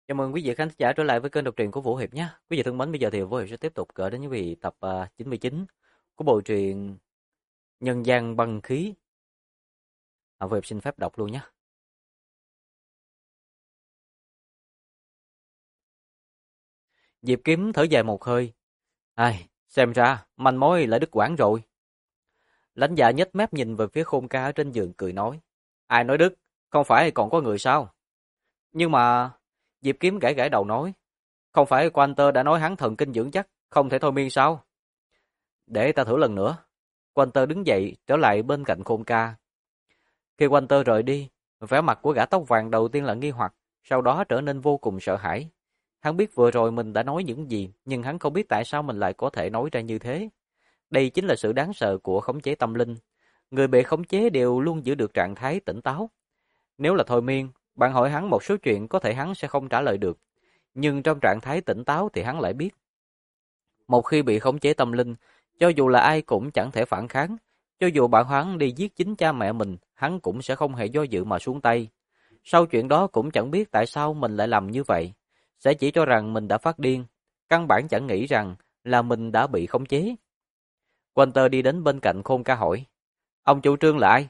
Chào mừng quý vị khán giả trở lại với kênh đọc truyện của Vũ Hiệp nhé. Quý vị thân mến, bây giờ thì Vũ Hiệp sẽ tiếp tục gửi đến quý vị tập 99 của bộ truyện Nhân gian băng khí. Vũ Hiệp xin phép đọc luôn nhé. Diệp Kiếm thở dài một hơi. Xem ra manh mối lại đứt quãng rồi. Lãnh Dạ nhếch mép nhìn về phía Khôn Ca ở trên giường cười nói: Ai nói đứt, không phải còn có người sao? Nhưng mà Diệp Kiếm gãi gãi đầu nói: Không phải Quanter đã nói hắn thần kinh dưỡng chắc, không thể thôi miên sao? Để ta thử lần nữa. Quanter đứng dậy trở lại bên cạnh Khôn Ca. Khi Quanter rời đi, vẻ mặt của gã tóc vàng đầu tiên là nghi hoặc, sau đó trở nên vô cùng sợ hãi. Hắn biết vừa rồi mình đã nói những gì, nhưng hắn không biết tại sao mình lại có thể nói ra như thế. Đây chính là sự đáng sợ của khống chế tâm linh. Người bị khống chế đều luôn giữ được trạng thái tỉnh táo. Nếu là thôi miên, bạn hỏi hắn một số chuyện có thể hắn sẽ không trả lời được. Nhưng trong trạng thái tỉnh táo thì hắn lại biết. Một khi bị khống chế tâm linh, cho dù là ai cũng chẳng thể phản kháng. Cho dù bạn hắn đi giết chính cha mẹ mình, hắn cũng sẽ không hề do dự mà xuống tay. Sau chuyện đó cũng chẳng biết tại sao mình lại làm như vậy. Sẽ chỉ cho rằng mình đã phát điên. Căn bản chẳng nghĩ rằng là mình đã bị khống chế. Quanter đi đến bên cạnh Khôn Ca hỏi: Ông chủ trương là ai?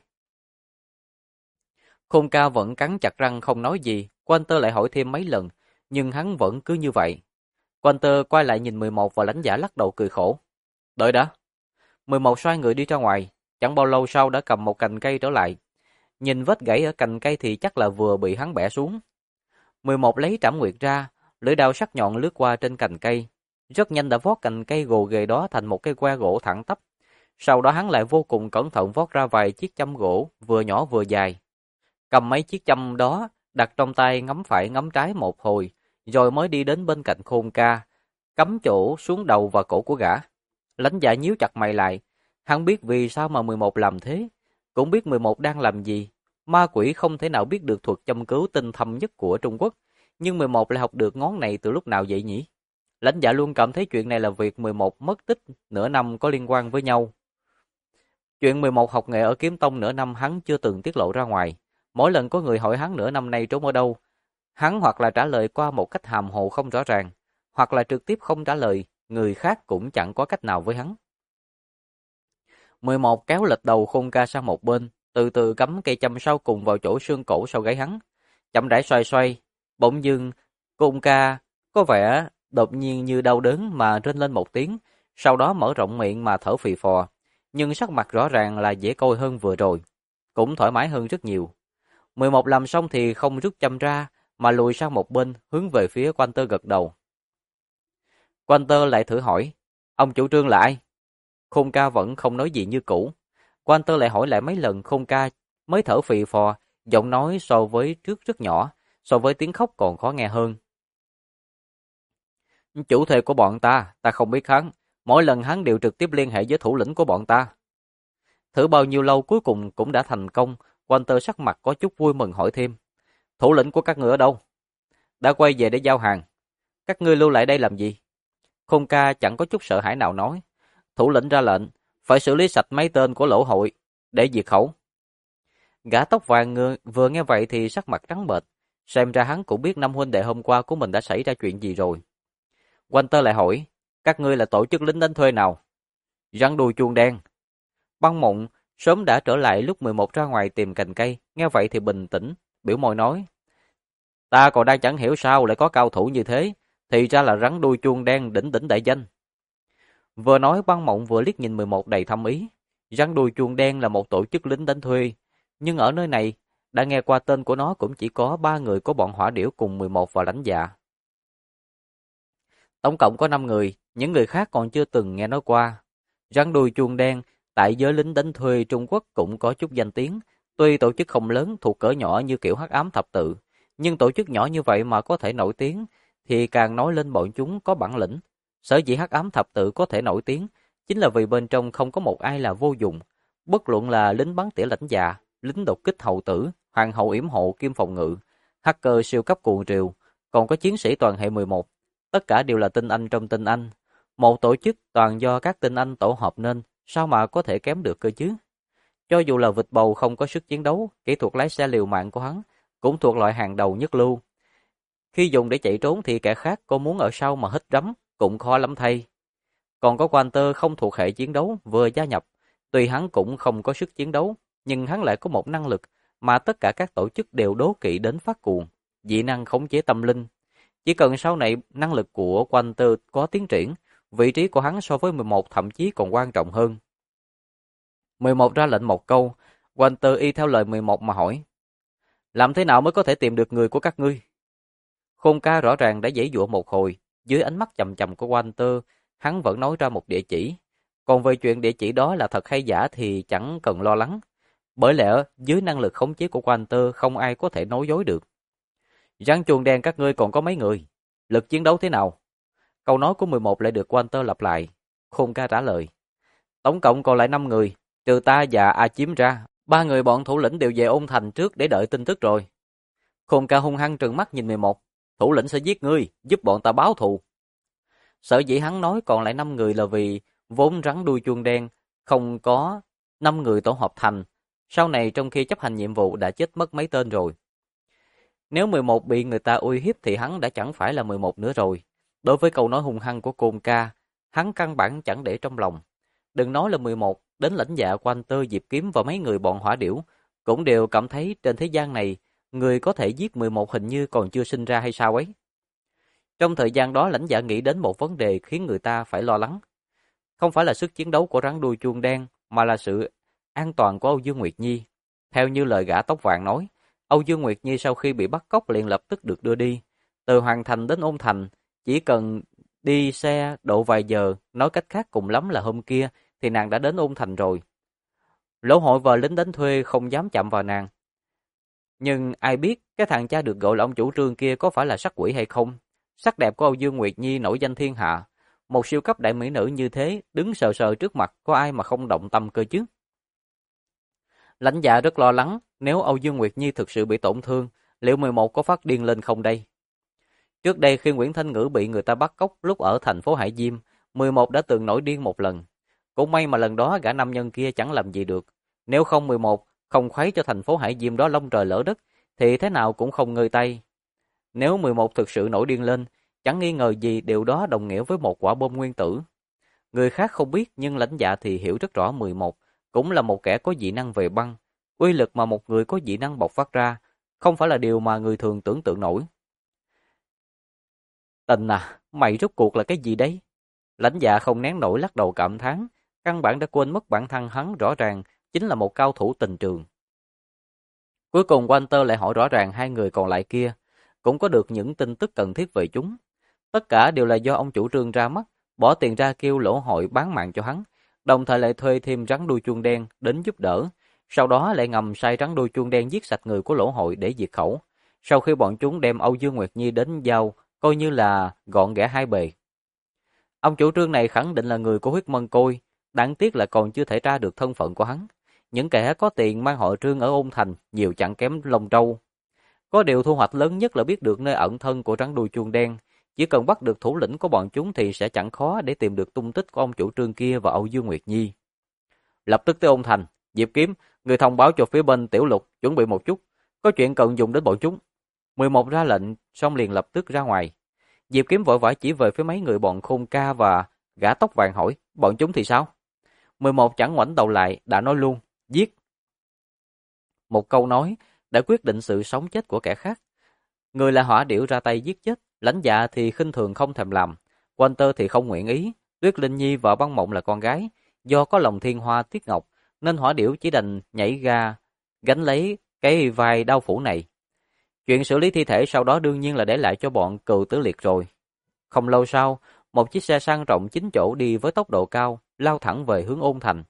Khôn Ca vẫn cắn chặt răng không nói gì. Quanter lại hỏi thêm mấy lần, nhưng hắn vẫn cứ như vậy. Quanter quay lại nhìn 11 và Lãnh Giả lắc đầu cười khổ. Đợi đã. 11 xoay người đi ra ngoài, chẳng bao lâu sau đã cầm một cành cây trở lại. Nhìn vết gãy ở cành cây thì chắc là vừa bị hắn bẻ xuống. 11 lấy trảm nguyệt ra, lưỡi dao sắc nhọn lướt qua trên cành cây. Rất nhanh đã vót cành cây gồ ghề đó thành một cây que gỗ thẳng tắp. Sau đó hắn lại vô cùng cẩn thận vót ra vài chiếc châm gỗ, vừa nhỏ vừa dài. Cầm mấy chiếc châm đó, đặt trong tay ngắm phải ngắm trái một hồi, rồi mới đi đến bên cạnh Khôn Ca, cắm chỗ xuống đầu và cổ của gã. Lãnh Dạ nhíu chặt mày lại, hắn biết vì sao mà 11 làm thế, cũng biết 11 đang làm gì. Ma quỷ không thể nào biết được thuật châm cứu tinh thâm nhất của Trung Quốc, nhưng 11 lại học được ngón này từ lúc nào vậy nhỉ? Lãnh Dạ luôn cảm thấy chuyện này là việc 11 mất tích nửa năm có liên quan với nhau. Chuyện 11 học nghệ ở Kiếm Tông nửa năm hắn chưa từng tiết lộ ra ngoài. Mỗi lần có người hỏi hắn nửa năm nay trốn ở đâu, hắn hoặc là trả lời qua một cách hàm hồ không rõ ràng, hoặc là trực tiếp không trả lời, người khác cũng chẳng có cách nào với hắn. 11 kéo lệch đầu Khôn Ca sang một bên, từ từ cắm cây châm sau cùng vào chỗ xương cổ sau gáy hắn. Chậm rãi xoay xoay, bỗng dưng Khôn Ca có vẻ đột nhiên như đau đớn mà rên lên một tiếng, sau đó mở rộng miệng mà thở phì phò, nhưng sắc mặt rõ ràng là dễ coi hơn vừa rồi, cũng thoải mái hơn rất nhiều. 11 làm xong thì không rút châm ra, mà lùi sang một bên, hướng về phía Quanter gật đầu. Quanter lại thử hỏi, ông chủ trương là ai? Khôn Ca vẫn không nói gì như cũ. Quanter lại hỏi lại mấy lần, Khôn Ca mới thở phì phò, giọng nói so với trước rất nhỏ, so với tiếng khóc còn khó nghe hơn. Chủ thể của bọn ta không biết hắn, mỗi lần hắn đều trực tiếp liên hệ với thủ lĩnh của bọn ta. Thử bao nhiêu lâu cuối cùng cũng đã thành công, Quanter sắc mặt có chút vui mừng hỏi thêm. Thủ lĩnh của các ngươi ở đâu? Đã quay về để giao hàng. Các ngươi lưu lại đây làm gì? Khôn Ca chẳng có chút sợ hãi nào nói. Thủ lĩnh ra lệnh, phải xử lý sạch mấy tên của lỗ hội, để diệt khẩu. Gã tóc vàng vừa nghe vậy thì sắc mặt trắng bệch, xem ra hắn cũng biết năm huynh đệ hôm qua của mình đã xảy ra chuyện gì rồi. Quanter lại hỏi, các ngươi là tổ chức lính đánh thuê nào? Rắn đuôi chuông đen. Băng Mộng sớm đã trở lại lúc 11 ra ngoài tìm cành cây, nghe vậy thì bình tĩnh, biểu môi nói. Ta còn đang chẳng hiểu sao lại có cao thủ như thế, thì ra là rắn đuôi chuông đen đỉnh đỉnh đại danh. Vừa nói Băng Mộng vừa liếc nhìn 11 đầy thâm ý. Rắn đuôi chuông đen là một tổ chức lính đánh thuê, nhưng ở nơi này, đã nghe qua tên của nó cũng chỉ có 3 người của bọn Hỏa Điểu cùng 11 và Lãnh Dạ. Tổng cộng có 5 người, những người khác còn chưa từng nghe nói qua. Rắn đuôi chuông đen tại giới lính đánh thuê Trung Quốc cũng có chút danh tiếng, tuy tổ chức không lớn thuộc cỡ nhỏ như kiểu Hắc Ám Thập Tự, nhưng tổ chức nhỏ như vậy mà có thể nổi tiếng thì càng nói lên bọn chúng có bản lĩnh. Sở dĩ Hắc Ám Thập Tự có thể nổi tiếng chính là vì bên trong không có một ai là vô dụng, bất luận là lính bắn tỉa Lãnh Dạ, lính đột kích hầu tử, hoàng hậu yểm hộ kim phòng ngự, hacker siêu cấp cuồng triều, còn có chiến sĩ toàn hệ 11, tất cả đều là tinh anh trong tinh anh. Một tổ chức toàn do các tinh anh tổ hợp nên, sao mà có thể kém được cơ chứ? Cho dù là vịt bầu không có sức chiến đấu, kỹ thuật lái xe liều mạng của hắn cũng thuộc loại hàng đầu nhất lưu. Khi dùng để chạy trốn thì kẻ khác có muốn ở sau mà hít đấm cũng khó lắm thay. Còn có Walter không thuộc hệ chiến đấu vừa gia nhập, tuy hắn cũng không có sức chiến đấu, nhưng hắn lại có một năng lực mà tất cả các tổ chức đều đố kỵ đến phát cuồng, dị năng khống chế tâm linh. Chỉ cần sau này năng lực của Walter có tiến triển, vị trí của hắn so với 11 thậm chí còn quan trọng hơn. 11 ra lệnh một câu, Walter y theo lời 11 mà hỏi. Làm thế nào mới có thể tìm được người của các ngươi? Khôn ca rõ ràng đã giãy giụa một hồi, dưới ánh mắt chằm chằm của Walter, hắn vẫn nói ra một địa chỉ. Còn về chuyện địa chỉ đó là thật hay giả thì chẳng cần lo lắng. Bởi lẽ, dưới năng lực khống chế của Walter không ai có thể nói dối được. Rắn chuồng đen các ngươi còn có mấy người? Lực chiến đấu thế nào? Câu nói của 11 lại được Walter lặp lại. Khôn ca trả lời. Tổng cộng còn lại 5 người, trừ ta và A Chiếm ra. 3 người bọn thủ lĩnh đều về Ôn Thành trước để đợi tin tức rồi. Khôn ca hung hăng trừng mắt nhìn 11. Thủ lĩnh sẽ giết ngươi, giúp bọn ta báo thù. Sở dĩ hắn nói còn lại 5 người là vì vốn rắn đuôi chuông đen không có 5 người tổ hợp thành. Sau này trong khi chấp hành nhiệm vụ đã chết mất mấy tên rồi. Nếu 11 bị người ta uy hiếp thì hắn đã chẳng phải là 11 nữa rồi. Đối với câu nói hung hăng của Côn Ca, hắn căn bản chẳng để trong lòng. Đừng nói là 11, đến lãnh dạ Walter, Diệp Kiếm và mấy người bọn hỏa điểu cũng đều cảm thấy trên thế gian này người có thể giết 11 hình như còn chưa sinh ra hay sao ấy. Trong thời gian đó lãnh dạ nghĩ đến một vấn đề khiến người ta phải lo lắng. Không phải là sức chiến đấu của rắn đuôi chuông đen mà là sự an toàn của Âu Dương Nguyệt Nhi. Theo như lời gã tóc vàng nói, Âu Dương Nguyệt Nhi sau khi bị bắt cóc liền lập tức được đưa đi. Từ Hoàng Thành đến Ôn Thành, chỉ cần đi xe độ vài giờ, nói cách khác cùng lắm là hôm kia, thì nàng đã đến Ôn Thành rồi. Lỗ Hội và lính đánh thuê không dám chạm vào nàng. Nhưng ai biết cái thằng cha được gọi là ông chủ trương kia có phải là sắc quỷ hay không? Sắc đẹp của Âu Dương Nguyệt Nhi nổi danh thiên hạ. Một siêu cấp đại mỹ nữ như thế, đứng sờ sờ trước mặt có ai mà không động tâm cơ chứ? Lãnh dạ rất lo lắng, nếu Âu Dương Nguyệt Nhi thực sự bị tổn thương, liệu 11 có phát điên lên không đây? Trước đây khi Nguyễn Thanh Ngữ bị người ta bắt cóc lúc ở thành phố Hải Diêm, 11 đã từng nổi điên một lần. Cũng may mà lần đó gã nam nhân kia chẳng làm gì được. Nếu không 11 không khuấy cho thành phố Hải Diêm đó lông trời lỡ đất, thì thế nào cũng không ngơi tay. Nếu 11 thực sự nổi điên lên, chẳng nghi ngờ gì điều đó đồng nghĩa với một quả bom nguyên tử. Người khác không biết nhưng lãnh dạ thì hiểu rất rõ 11 cũng là một kẻ có dị năng về băng. Uy lực mà một người có dị năng bộc phát ra không phải là điều mà người thường tưởng tượng nổi. Tình à, mày rốt cuộc là cái gì đấy? Lãnh dạ không nén nổi lắc đầu cảm thán, căn bản đã quên mất bản thân hắn rõ ràng chính là một cao thủ tình trường. Cuối cùng Walter lại hỏi rõ ràng hai người còn lại kia, cũng có được những tin tức cần thiết về chúng. Tất cả đều là do ông chủ trương ra mắt, bỏ tiền ra kêu Lỗ Hội bán mạng cho hắn, đồng thời lại thuê thêm rắn đuôi chuông đen đến giúp đỡ, sau đó lại ngầm sai rắn đuôi chuông đen giết sạch người của Lỗ Hội để diệt khẩu. Sau khi bọn chúng đem Âu Dương Nguyệt Nhi đến giao, coi như là gọn ghẽ hai bề. Ông chủ trương này khẳng định là người của huyết mân côi, đáng tiếc là còn chưa thể tra được thân phận của hắn. Những kẻ có tiền mang họ Trương ở Ôn Thành nhiều chẳng kém lông trâu. Có điều thu hoạch lớn nhất là biết được nơi ẩn thân của rắn đuôi chuông đen. Chỉ cần bắt được thủ lĩnh của bọn chúng thì sẽ chẳng khó để tìm được tung tích của ông chủ trương kia và Âu Dương Nguyệt Nhi. Lập tức tới Ôn Thành, Diệp Kiếm, người thông báo cho phía bên Tiểu Lục chuẩn bị một chút, có chuyện cần dùng đến bọn chúng. 11 ra lệnh, xong liền lập tức ra ngoài. Diệp Kiếm vội vã chỉ về phía mấy người bọn Khôn Ca và gã tóc vàng hỏi, bọn chúng thì sao? 11 chẳng ngoảnh đầu lại, đã nói luôn, giết. Một câu nói đã quyết định sự sống chết của kẻ khác. Người là hỏa điểu ra tay giết chết, lãnh dạ thì khinh thường không thèm làm. Walter thì không nguyện ý, Tuyết Linh Nhi và Băng Mộng là con gái, do có lòng thiên hoa tiết ngọc, nên hỏa điểu chỉ đành nhảy ra, gánh lấy cái vai đau phủ này. Chuyện xử lý thi thể sau đó đương nhiên là để lại cho bọn Cừu Tứ Liệt rồi. Không lâu sau, một chiếc xe sang trọng 9 chỗ đi với tốc độ cao, lao thẳng về hướng Ôn Thành.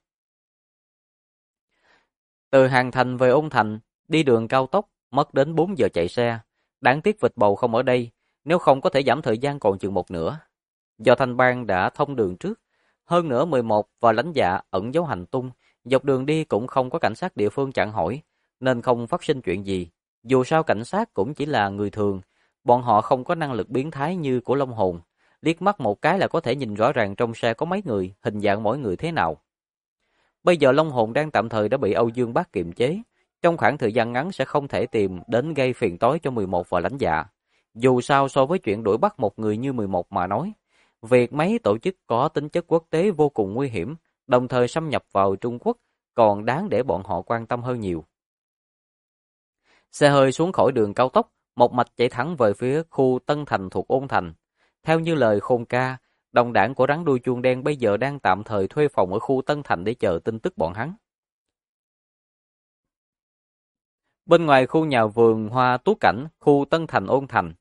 Từ Hàng Thành về Ôn Thành, đi đường cao tốc, mất đến 4 giờ chạy xe. Đáng tiếc Vịt Bầu không ở đây, nếu không có thể giảm thời gian còn chừng một nửa. Do Thanh Bang đã thông đường trước, hơn nữa 11 và lãnh dạ ẩn giấu hành tung, dọc đường đi cũng không có cảnh sát địa phương chặn hỏi, nên không phát sinh chuyện gì. Dù sao cảnh sát cũng chỉ là người thường, bọn họ không có năng lực biến thái như của Long Hồn, liếc mắt một cái là có thể nhìn rõ ràng trong xe có mấy người, hình dạng mỗi người thế nào. Bây giờ Long Hồn đang tạm thời đã bị Âu Dương Bác kiềm chế, trong khoảng thời gian ngắn sẽ không thể tìm đến gây phiền toái cho 11 và lãnh dạ. Dù sao so với chuyện đuổi bắt một người như 11 mà nói, việc mấy tổ chức có tính chất quốc tế vô cùng nguy hiểm, đồng thời xâm nhập vào Trung Quốc còn đáng để bọn họ quan tâm hơn nhiều. Xe hơi xuống khỏi đường cao tốc, một mạch chạy thẳng về phía khu Tân Thành thuộc Ôn Thành. Theo như lời Khôn Ca, đồng đảng của rắn đuôi chuông đen bây giờ đang tạm thời thuê phòng ở khu Tân Thành để chờ tin tức bọn hắn. Bên ngoài khu nhà vườn hoa Tú Cảnh, khu Tân Thành Ôn Thành,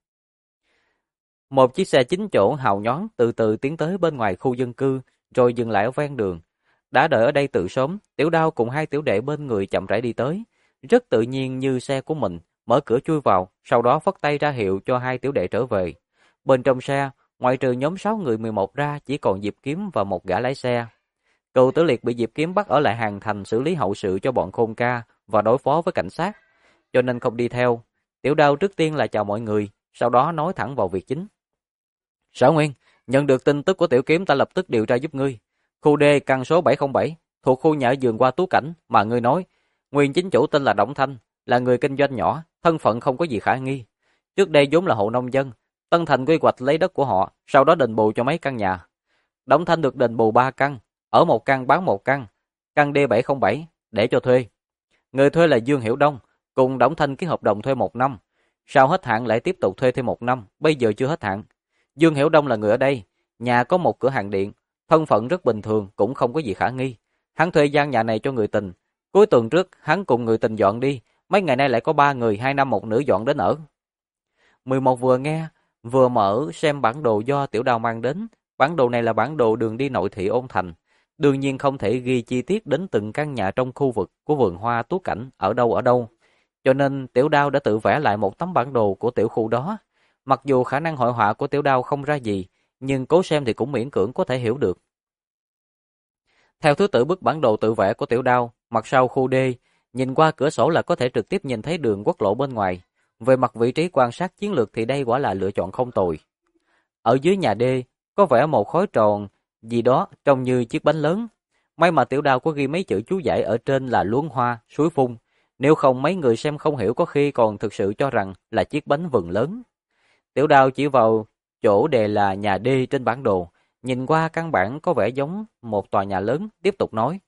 một chiếc xe 9 chỗ hào nhoáng từ từ tiến tới bên ngoài khu dân cư, rồi dừng lại ở ven đường. Đã đợi ở đây từ sớm, Tiểu Đao cùng hai tiểu đệ bên người chậm rãi đi tới, rất tự nhiên như xe của mình, mở cửa chui vào, sau đó phất tay ra hiệu cho hai tiểu đệ trở về. Bên trong xe, ngoại trừ nhóm 6 người 11 ra, chỉ còn Diệp Kiếm và một gã lái xe. Cựu Tử Liệt bị Diệp Kiếm bắt ở lại Hàng Thành xử lý hậu sự cho bọn Khôn Ca và đối phó với cảnh sát, cho nên không đi theo. Tiểu Đao trước tiên là chào mọi người, sau đó nói thẳng vào việc chính. Sở Nguyên, nhận được tin tức của Tiểu Kiếm, ta lập tức điều tra giúp ngươi. Khu D căn số 707, thuộc khu nhà vườn qua Tú Cảnh mà ngươi nói, nguyên chính chủ tên là Đổng Thanh, là người kinh doanh nhỏ, thân phận không có gì khả nghi. Trước đây vốn là hộ nông dân, Tân Thành quy hoạch lấy đất của họ, sau đó đền bù cho mấy căn nhà. Đổng Thanh được đền bù 3 căn, ở một căn bán một căn D707 để cho thuê. Người thuê là Dương Hiểu Đông, cùng Đổng Thanh ký hợp đồng thuê 1 năm. Sau hết hạn lại tiếp tục thuê thêm 1 năm, bây giờ chưa hết hạn. Dương Hiểu Đông là người ở đây, nhà có một cửa hàng điện, thân phận rất bình thường, cũng không có gì khả nghi. Hắn thuê gian nhà này cho người tình. Cuối tuần trước, hắn cùng người tình dọn đi, mấy ngày nay lại có 3 người, 2 nam 1 nữ dọn đến ở. 11 vừa nghe, vừa mở xem bản đồ do Tiểu Đao mang đến. Bản đồ này là bản đồ đường đi nội thị Ôn Thành. Đương nhiên không thể ghi chi tiết đến từng căn nhà trong khu vực của vườn hoa Tú Cảnh ở đâu. Cho nên Tiểu Đao đã tự vẽ lại một tấm bản đồ của tiểu khu đó. Mặc dù khả năng hội họa của Tiểu Đao không ra gì, nhưng cố xem thì cũng miễn cưỡng có thể hiểu được. Theo thứ tự bức bản đồ tự vẽ của Tiểu Đao, mặt sau khu D, nhìn qua cửa sổ là có thể trực tiếp nhìn thấy đường quốc lộ bên ngoài. Về mặt vị trí quan sát chiến lược thì đây quả là lựa chọn không tồi. Ở dưới nhà D, có vẽ một khối tròn gì đó trông như chiếc bánh lớn. May mà Tiểu Đao có ghi mấy chữ chú giải ở trên là luống hoa, suối phun. Nếu không mấy người xem không hiểu có khi còn thực sự cho rằng là chiếc bánh vừng lớn. Tiểu Đao chỉ vào chỗ đề là nhà D trên bản đồ, nhìn qua căn bản có vẻ giống một tòa nhà lớn, tiếp tục nói.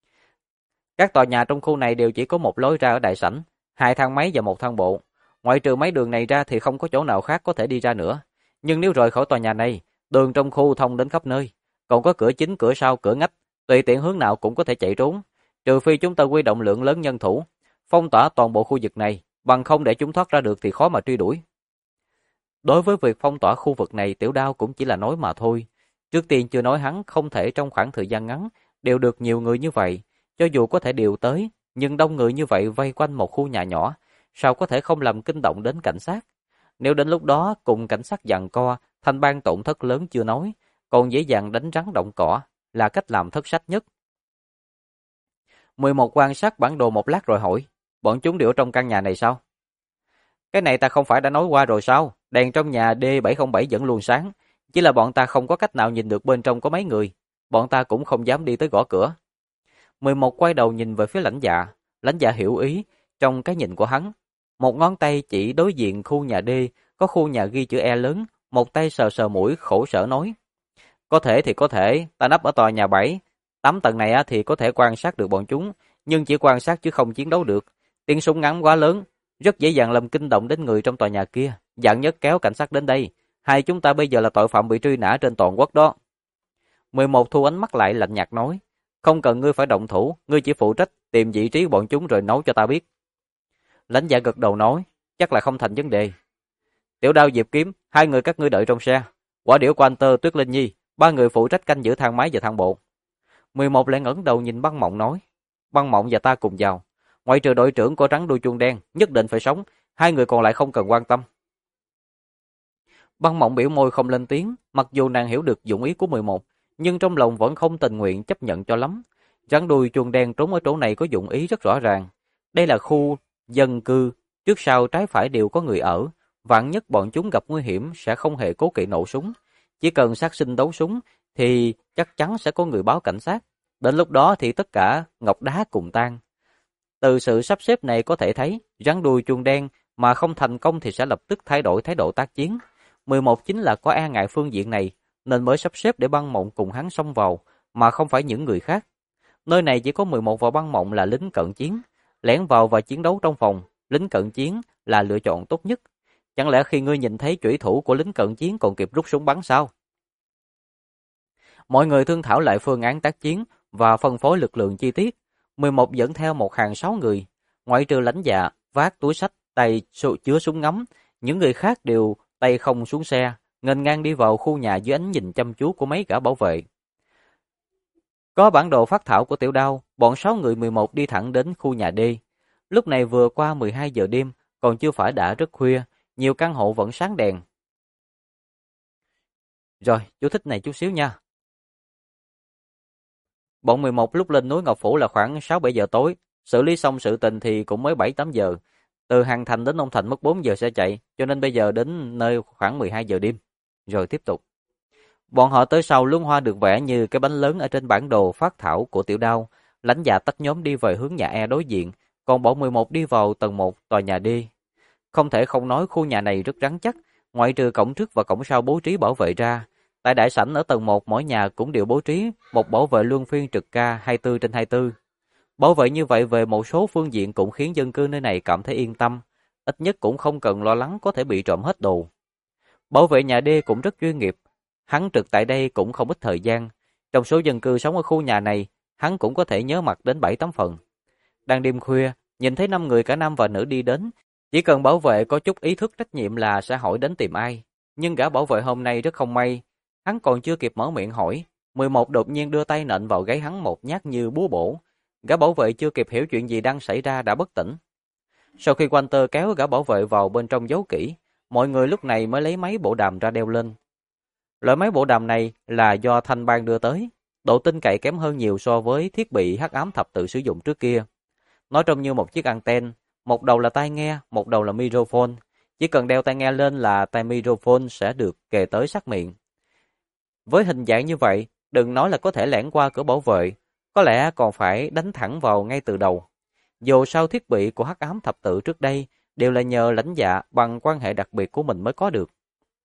Các tòa nhà trong khu này đều chỉ có một lối ra ở đại sảnh, 2 thang máy và 1 thang bộ. Ngoại trừ mấy đường này ra thì không có chỗ nào khác có thể đi ra nữa. Nhưng nếu rời khỏi tòa nhà này, đường trong khu thông đến khắp nơi, còn có cửa chính, cửa sau, cửa ngách, tùy tiện hướng nào cũng có thể chạy trốn. Trừ phi chúng ta huy động lượng lớn nhân thủ, phong tỏa toàn bộ khu vực này, bằng không để chúng thoát ra được thì khó mà truy đuổi. Đối với việc phong tỏa khu vực này, Tiểu Đao cũng chỉ là nói mà thôi. Trước tiên chưa nói hắn không thể trong khoảng thời gian ngắn điều được nhiều người như vậy, cho dù có thể điều tới, nhưng đông người như vậy vây quanh một khu nhà nhỏ, sao có thể không làm kinh động đến cảnh sát? Nếu đến lúc đó cùng cảnh sát giằng co, thành bang tổn thất lớn chưa nói, còn dễ dàng đánh rắn động cỏ, là cách làm thất sách nhất. 11 quan sát bản đồ một lát rồi hỏi, bọn chúng đều ở trong căn nhà này sao? Cái này ta không phải đã nói qua rồi sao? Đèn trong nhà D707 vẫn luôn sáng, chỉ là bọn ta không có cách nào nhìn được bên trong có mấy người, bọn ta cũng không dám đi tới gõ cửa. 11 quay đầu nhìn về phía lãnh dạ hiểu ý trong cái nhìn của hắn. Một ngón tay chỉ đối diện khu nhà D, có khu nhà ghi chữ E lớn, một tay sờ sờ mũi khổ sở nói. Có thể thì có thể, ta nấp ở tòa nhà 7, 8 tầng này thì có thể quan sát được bọn chúng, nhưng chỉ quan sát chứ không chiến đấu được. Tiếng súng ngắn quá lớn, rất dễ dàng làm kinh động đến người trong tòa nhà kia, dạng nhất kéo cảnh sát đến đây. Hai chúng ta bây giờ là tội phạm bị truy nã trên toàn quốc đó. 11 thu ánh mắt lại lạnh nhạt nói, không cần ngươi phải động thủ, ngươi chỉ phụ trách tìm vị trí bọn chúng rồi nấu cho ta biết. Lãnh dạ gật đầu nói, chắc là không thành vấn đề. Tiểu Đao, Diệp Kiếm, 2 người các ngươi đợi trong xe. Quả Điểu, Quan Tơ, Tuyết Linh Nhi, 3 người phụ trách canh giữ thang máy và thang bộ. 11 lại ngẩng đầu nhìn Băng Mộng nói, Băng Mộng và ta cùng vào. Ngoại trừ đội trưởng của Trắng Đuôi Chuông Đen, nhất định phải sống, 2 người còn lại không cần quan tâm. Băng Mộng biểu môi không lên tiếng, mặc dù nàng hiểu được dụng ý của 11, nhưng trong lòng vẫn không tình nguyện chấp nhận cho lắm. Trắng Đuôi Chuông Đen trốn ở chỗ này có dụng ý rất rõ ràng. Đây là khu dân cư, trước sau trái phải đều có người ở, vạn nhất bọn chúng gặp nguy hiểm sẽ không hề cố kỵ nổ súng. Chỉ cần sát sinh đấu súng thì chắc chắn sẽ có người báo cảnh sát. Đến lúc đó thì tất cả ngọc đá cùng tan. Từ sự sắp xếp này có thể thấy, Rắn Đuôi Chuông Đen mà không thành công thì sẽ lập tức thay đổi thái độ tác chiến. 11 chính là có e ngại phương diện này, nên mới sắp xếp để Băng Mộng cùng hắn xông vào, mà không phải những người khác. Nơi này chỉ có 11 và Băng Mộng là lính cận chiến, lẻn vào và chiến đấu trong phòng, lính cận chiến là lựa chọn tốt nhất. Chẳng lẽ khi ngươi nhìn thấy chủy thủ của lính cận chiến còn kịp rút súng bắn sao? Mọi người thương thảo lại phương án tác chiến và phân phối lực lượng chi tiết. 11 dẫn theo một hàng 6 người, ngoại trừ Lãnh Dạ vác túi xách tay chứa súng ngắm, những người khác đều tay không xuống xe, nghênh ngang đi vào khu nhà dưới ánh nhìn chăm chú của mấy gã bảo vệ. Có bản đồ phác thảo của Tiểu Đao, bọn 6 người 11 đi thẳng đến khu nhà D. Lúc này vừa qua 12 giờ đêm, còn chưa phải đã rất khuya, nhiều căn hộ vẫn sáng đèn. Rồi, chú thích này chút xíu nha. Bọn 11 lúc lên núi Ngọc Phủ là khoảng 6-7 giờ tối, xử lý xong sự tình thì cũng mới 7-8 giờ. Từ Hàng Thành đến Ông Thành mất 4 giờ xe chạy, cho nên bây giờ đến nơi khoảng 12 giờ đêm. Rồi tiếp tục. Bọn họ tới sau luống hoa được vẽ như cái bánh lớn ở trên bản đồ phác thảo của Tiểu Đao. Lãnh Dạ tách nhóm đi về hướng nhà E đối diện, còn bọn 11 đi vào tầng 1 tòa nhà D. Không thể không nói khu nhà này rất rắn chắc, ngoại trừ cổng trước và cổng sau bố trí bảo vệ ra. Tại đại sảnh ở tầng 1 mỗi nhà cũng đều bố trí một bảo vệ luân phiên trực ca 24/24. Bảo vệ như vậy về một số phương diện cũng khiến dân cư nơi này cảm thấy yên tâm, ít nhất cũng không cần lo lắng có thể bị trộm hết đồ. Bảo vệ nhà D cũng rất chuyên nghiệp, hắn trực tại đây cũng không ít thời gian. Trong số dân cư sống ở khu nhà này, hắn cũng có thể nhớ mặt đến 7-8 phần. Đang đêm khuya, nhìn thấy 5 người cả nam và nữ đi đến, chỉ cần bảo vệ có chút ý thức trách nhiệm là sẽ hỏi đến tìm ai. Nhưng gã bảo vệ hôm nay rất không may, hắn còn chưa kịp mở miệng hỏi, 11 đột nhiên đưa tay nện vào gáy hắn một nhát như búa bổ. Gã bảo vệ chưa kịp hiểu chuyện gì đang xảy ra đã bất tỉnh. Sau khi Walter kéo gã bảo vệ vào bên trong giấu kỹ, mọi người lúc này mới lấy máy bộ đàm ra đeo lên. Loại máy bộ đàm này là do Thanh Bang đưa tới, độ tin cậy kém hơn nhiều so với thiết bị hắc ám thập tự sử dụng trước kia. Nó trông như một chiếc anten, một đầu là tai nghe, một đầu là microphone. Chỉ cần đeo tai nghe lên là tai microphone sẽ được kề tới sát miệng. Với hình dạng như vậy, đừng nói là có thể lẻn qua cửa bảo vệ, có lẽ còn phải đánh thẳng vào ngay từ đầu. Dù sao thiết bị của hắc ám thập tự trước đây đều là nhờ Lãnh Dạ bằng quan hệ đặc biệt của mình mới có được.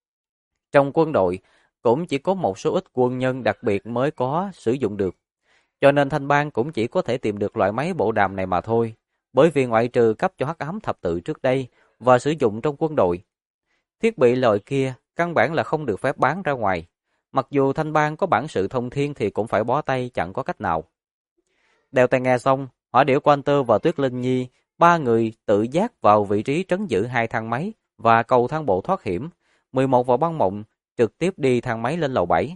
Trong quân đội, cũng chỉ có một số ít quân nhân đặc biệt mới có sử dụng được. Cho nên Thanh Bang cũng chỉ có thể tìm được loại máy bộ đàm này mà thôi, bởi vì ngoại trừ cấp cho hắc ám thập tự trước đây và sử dụng trong quân đội. Thiết bị loại kia căn bản là không được phép bán ra ngoài. Mặc dù Thanh Bang có bản sự thông thiên thì cũng phải bó tay chẳng có cách nào. Đeo tai nghe xong, Hỏa Điểu Walter và Tuyết Linh Nhi, ba người tự giác vào vị trí trấn giữ hai thang máy và cầu thang bộ thoát hiểm. 11 và Băng Mộng trực tiếp đi thang máy lên lầu 7.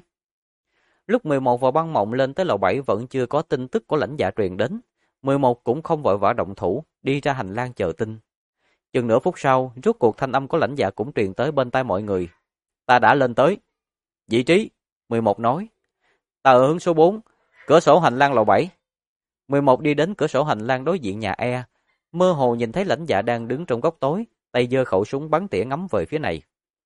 Lúc 11 và Băng Mộng lên tới lầu 7 vẫn chưa có tin tức của Lãnh Dạ truyền đến. 11 cũng không vội vã động thủ, đi ra hành lang chờ tin. Chừng nửa phút sau, rốt cuộc thanh âm của Lãnh Dạ cũng truyền tới bên tai mọi người. Ta đã lên tới. Vị trí, 11 nói. Ta ở hướng số 4, cửa sổ hành lang lầu 7. 11 đi đến cửa sổ hành lang đối diện nhà E, mơ hồ nhìn thấy Lãnh Dạ đang đứng trong góc tối, tay giơ khẩu súng bắn tỉa ngắm về phía này.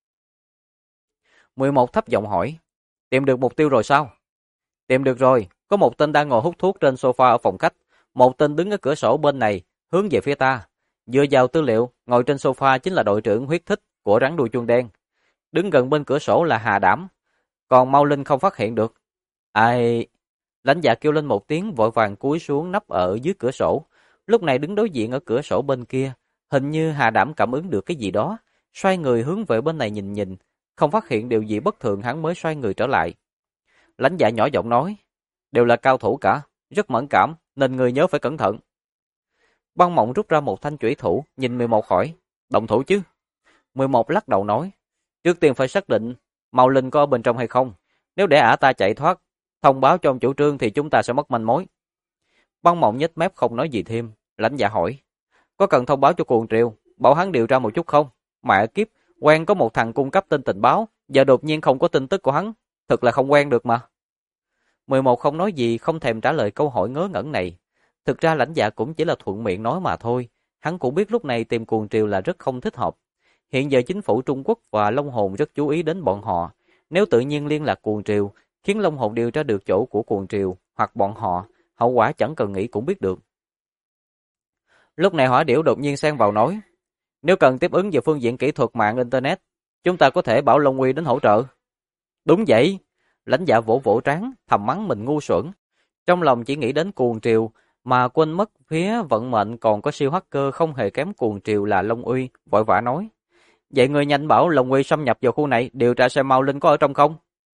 11 thấp giọng hỏi, tìm được mục tiêu rồi sao? Tìm được rồi, có một tên đang ngồi hút thuốc trên sofa ở phòng khách, một tên đứng ở cửa sổ bên này, hướng về phía ta. Dựa vào tư liệu, ngồi trên sofa chính là đội trưởng huyết thích của rắn đuôi chuông đen. Đứng gần bên cửa sổ là Hà Đảm, còn Mau Linh không phát hiện được. Ai... Lãnh Dạ kêu lên một tiếng vội vàng cúi xuống nấp ở dưới cửa sổ. Lúc này đứng đối diện ở cửa sổ bên kia, hình như Hà Đảm cảm ứng được cái gì đó, xoay người hướng về bên này nhìn nhìn, không phát hiện điều gì bất thường hắn mới xoay người trở lại. Lãnh Dạ nhỏ giọng nói, đều là cao thủ cả, rất mẫn cảm, nên người nhớ phải cẩn thận. Băng Mộng rút ra một thanh chủy thủ, nhìn 11 hỏi, động thủ chứ? 11 lắc đầu nói, trước tiên phải xác định Mau Linh có ở bên trong hay không, nếu để ả ta chạy thoát, thông báo cho ông chủ trương thì chúng ta sẽ mất manh mối. Băng Mộng nhếch mép không nói gì thêm. Lãnh Dạ hỏi, có cần thông báo cho Cuồng Triều, bảo hắn điều tra một chút không? Mẹ kiếp, quen có một thằng cung cấp tin tình báo, giờ đột nhiên không có tin tức của hắn, thật là không quen được mà. 11 không nói gì, không thèm trả lời câu hỏi ngớ ngẩn này. Thực ra Lãnh Dạ cũng chỉ là thuận miệng nói mà thôi, hắn cũng biết lúc này tìm Cuồng Triều là rất không thích hợp. Hiện giờ chính phủ Trung Quốc và Long Hồn rất chú ý đến bọn họ, nếu tự nhiên liên lạc Cuồng Triều, khiến Long Hồn điều tra được chỗ của Cuồng Triều hoặc bọn họ, hậu quả chẳng cần nghĩ cũng biết được. Lúc này Hỏa Điểu đột nhiên xen vào nói, Nếu cần tiếp ứng về phương diện kỹ thuật mạng Internet, chúng ta có thể bảo Long Uy đến hỗ trợ. Đúng vậy, lãnh giả vỗ vỗ trán, thầm mắng mình ngu xuẩn. Trong lòng chỉ nghĩ đến cuồng triều, mà quên mất phía vận mệnh còn có siêu hacker không hề kém cuồng triều là Long Uy, vội vã nói. Vậy người nhanh bảo Long Uy xâm nhập vào khu này, điều tra xem Mao Linh có ở trong không?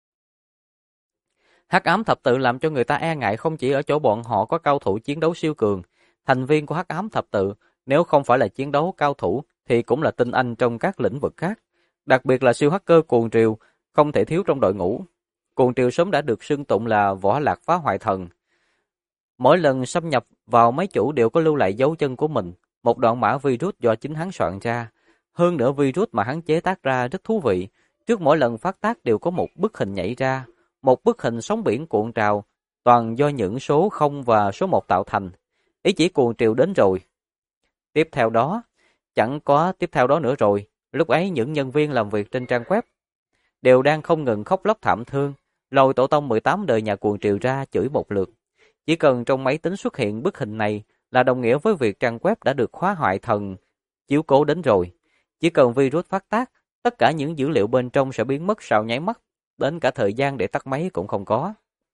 Hắc ám thập tự làm cho người ta e ngại không chỉ ở chỗ bọn họ có cao thủ chiến đấu siêu cường, thành viên của Hắc ám thập tự nếu không phải là chiến đấu cao thủ thì cũng là tinh anh trong các lĩnh vực khác, đặc biệt là siêu hacker cuồng triều không thể thiếu trong đội ngũ. Cuồng triều sớm đã được xưng tụng là võ lạc phá hoại thần. Mỗi lần xâm nhập vào máy chủ đều có lưu lại dấu chân của mình, một đoạn mã virus do chính hắn soạn ra. Hơn nữa virus mà hắn chế tác ra rất thú vị, trước mỗi lần phát tác đều có một bức hình nhảy ra, một bức hình sóng biển cuộn trào, toàn do những số 0 và số 1 tạo thành. Ý chỉ cuồng triều đến rồi. Tiếp theo đó, chẳng có tiếp theo đó nữa rồi, lúc ấy những nhân viên làm việc trên trang web đều đang không ngừng khóc lóc thảm thương, lôi tổ tông 18 đời nhà cuồng triều ra chửi một lượt. Chỉ cần trong máy tính xuất hiện bức hình này là đồng nghĩa với việc trang web đã được khóa hoại thần chiếu cố đến rồi. Chỉ cần virus phát tác, tất cả những dữ liệu bên trong sẽ biến mất sau nháy mắt, đến cả thời gian để tắt máy cũng không có.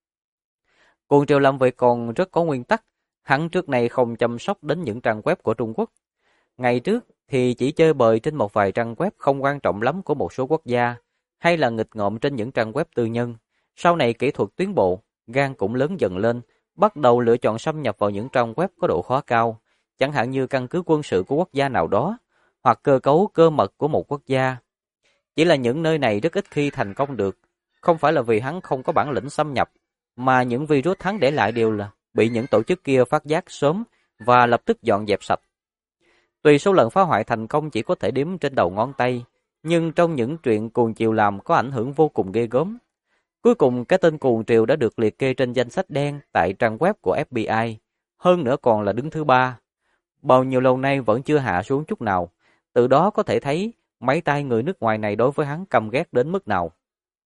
Cuồng triều làm việc còn rất có nguyên tắc, hắn trước này không chăm sóc đến những trang web của Trung Quốc. Ngày trước thì chỉ chơi bời trên một vài trang web không quan trọng lắm của một số quốc gia, hay là nghịch ngợm trên những trang web tư nhân. Sau này kỹ thuật tiến bộ, gan cũng lớn dần lên, bắt đầu lựa chọn xâm nhập vào những trang web có độ khó cao, chẳng hạn như căn cứ quân sự của quốc gia nào đó, hoặc cơ cấu cơ mật của một quốc gia. Chỉ là những nơi này rất ít khi thành công được, không phải là vì hắn không có bản lĩnh xâm nhập, mà những virus hắn để lại đều là bị những tổ chức kia phát giác sớm và lập tức dọn dẹp sạch. Tuy số lần phá hoại thành công chỉ có thể đếm trên đầu ngón tay, nhưng trong những chuyện cuồng triều làm có ảnh hưởng vô cùng ghê gớm. Cuối cùng cái tên cuồng triều đã được liệt kê trên danh sách đen tại trang web của FBI, hơn nữa còn là đứng thứ 3. Bao nhiêu lâu nay vẫn chưa hạ xuống chút nào, từ đó có thể thấy mấy tay người nước ngoài này đối với hắn căm ghét đến mức nào.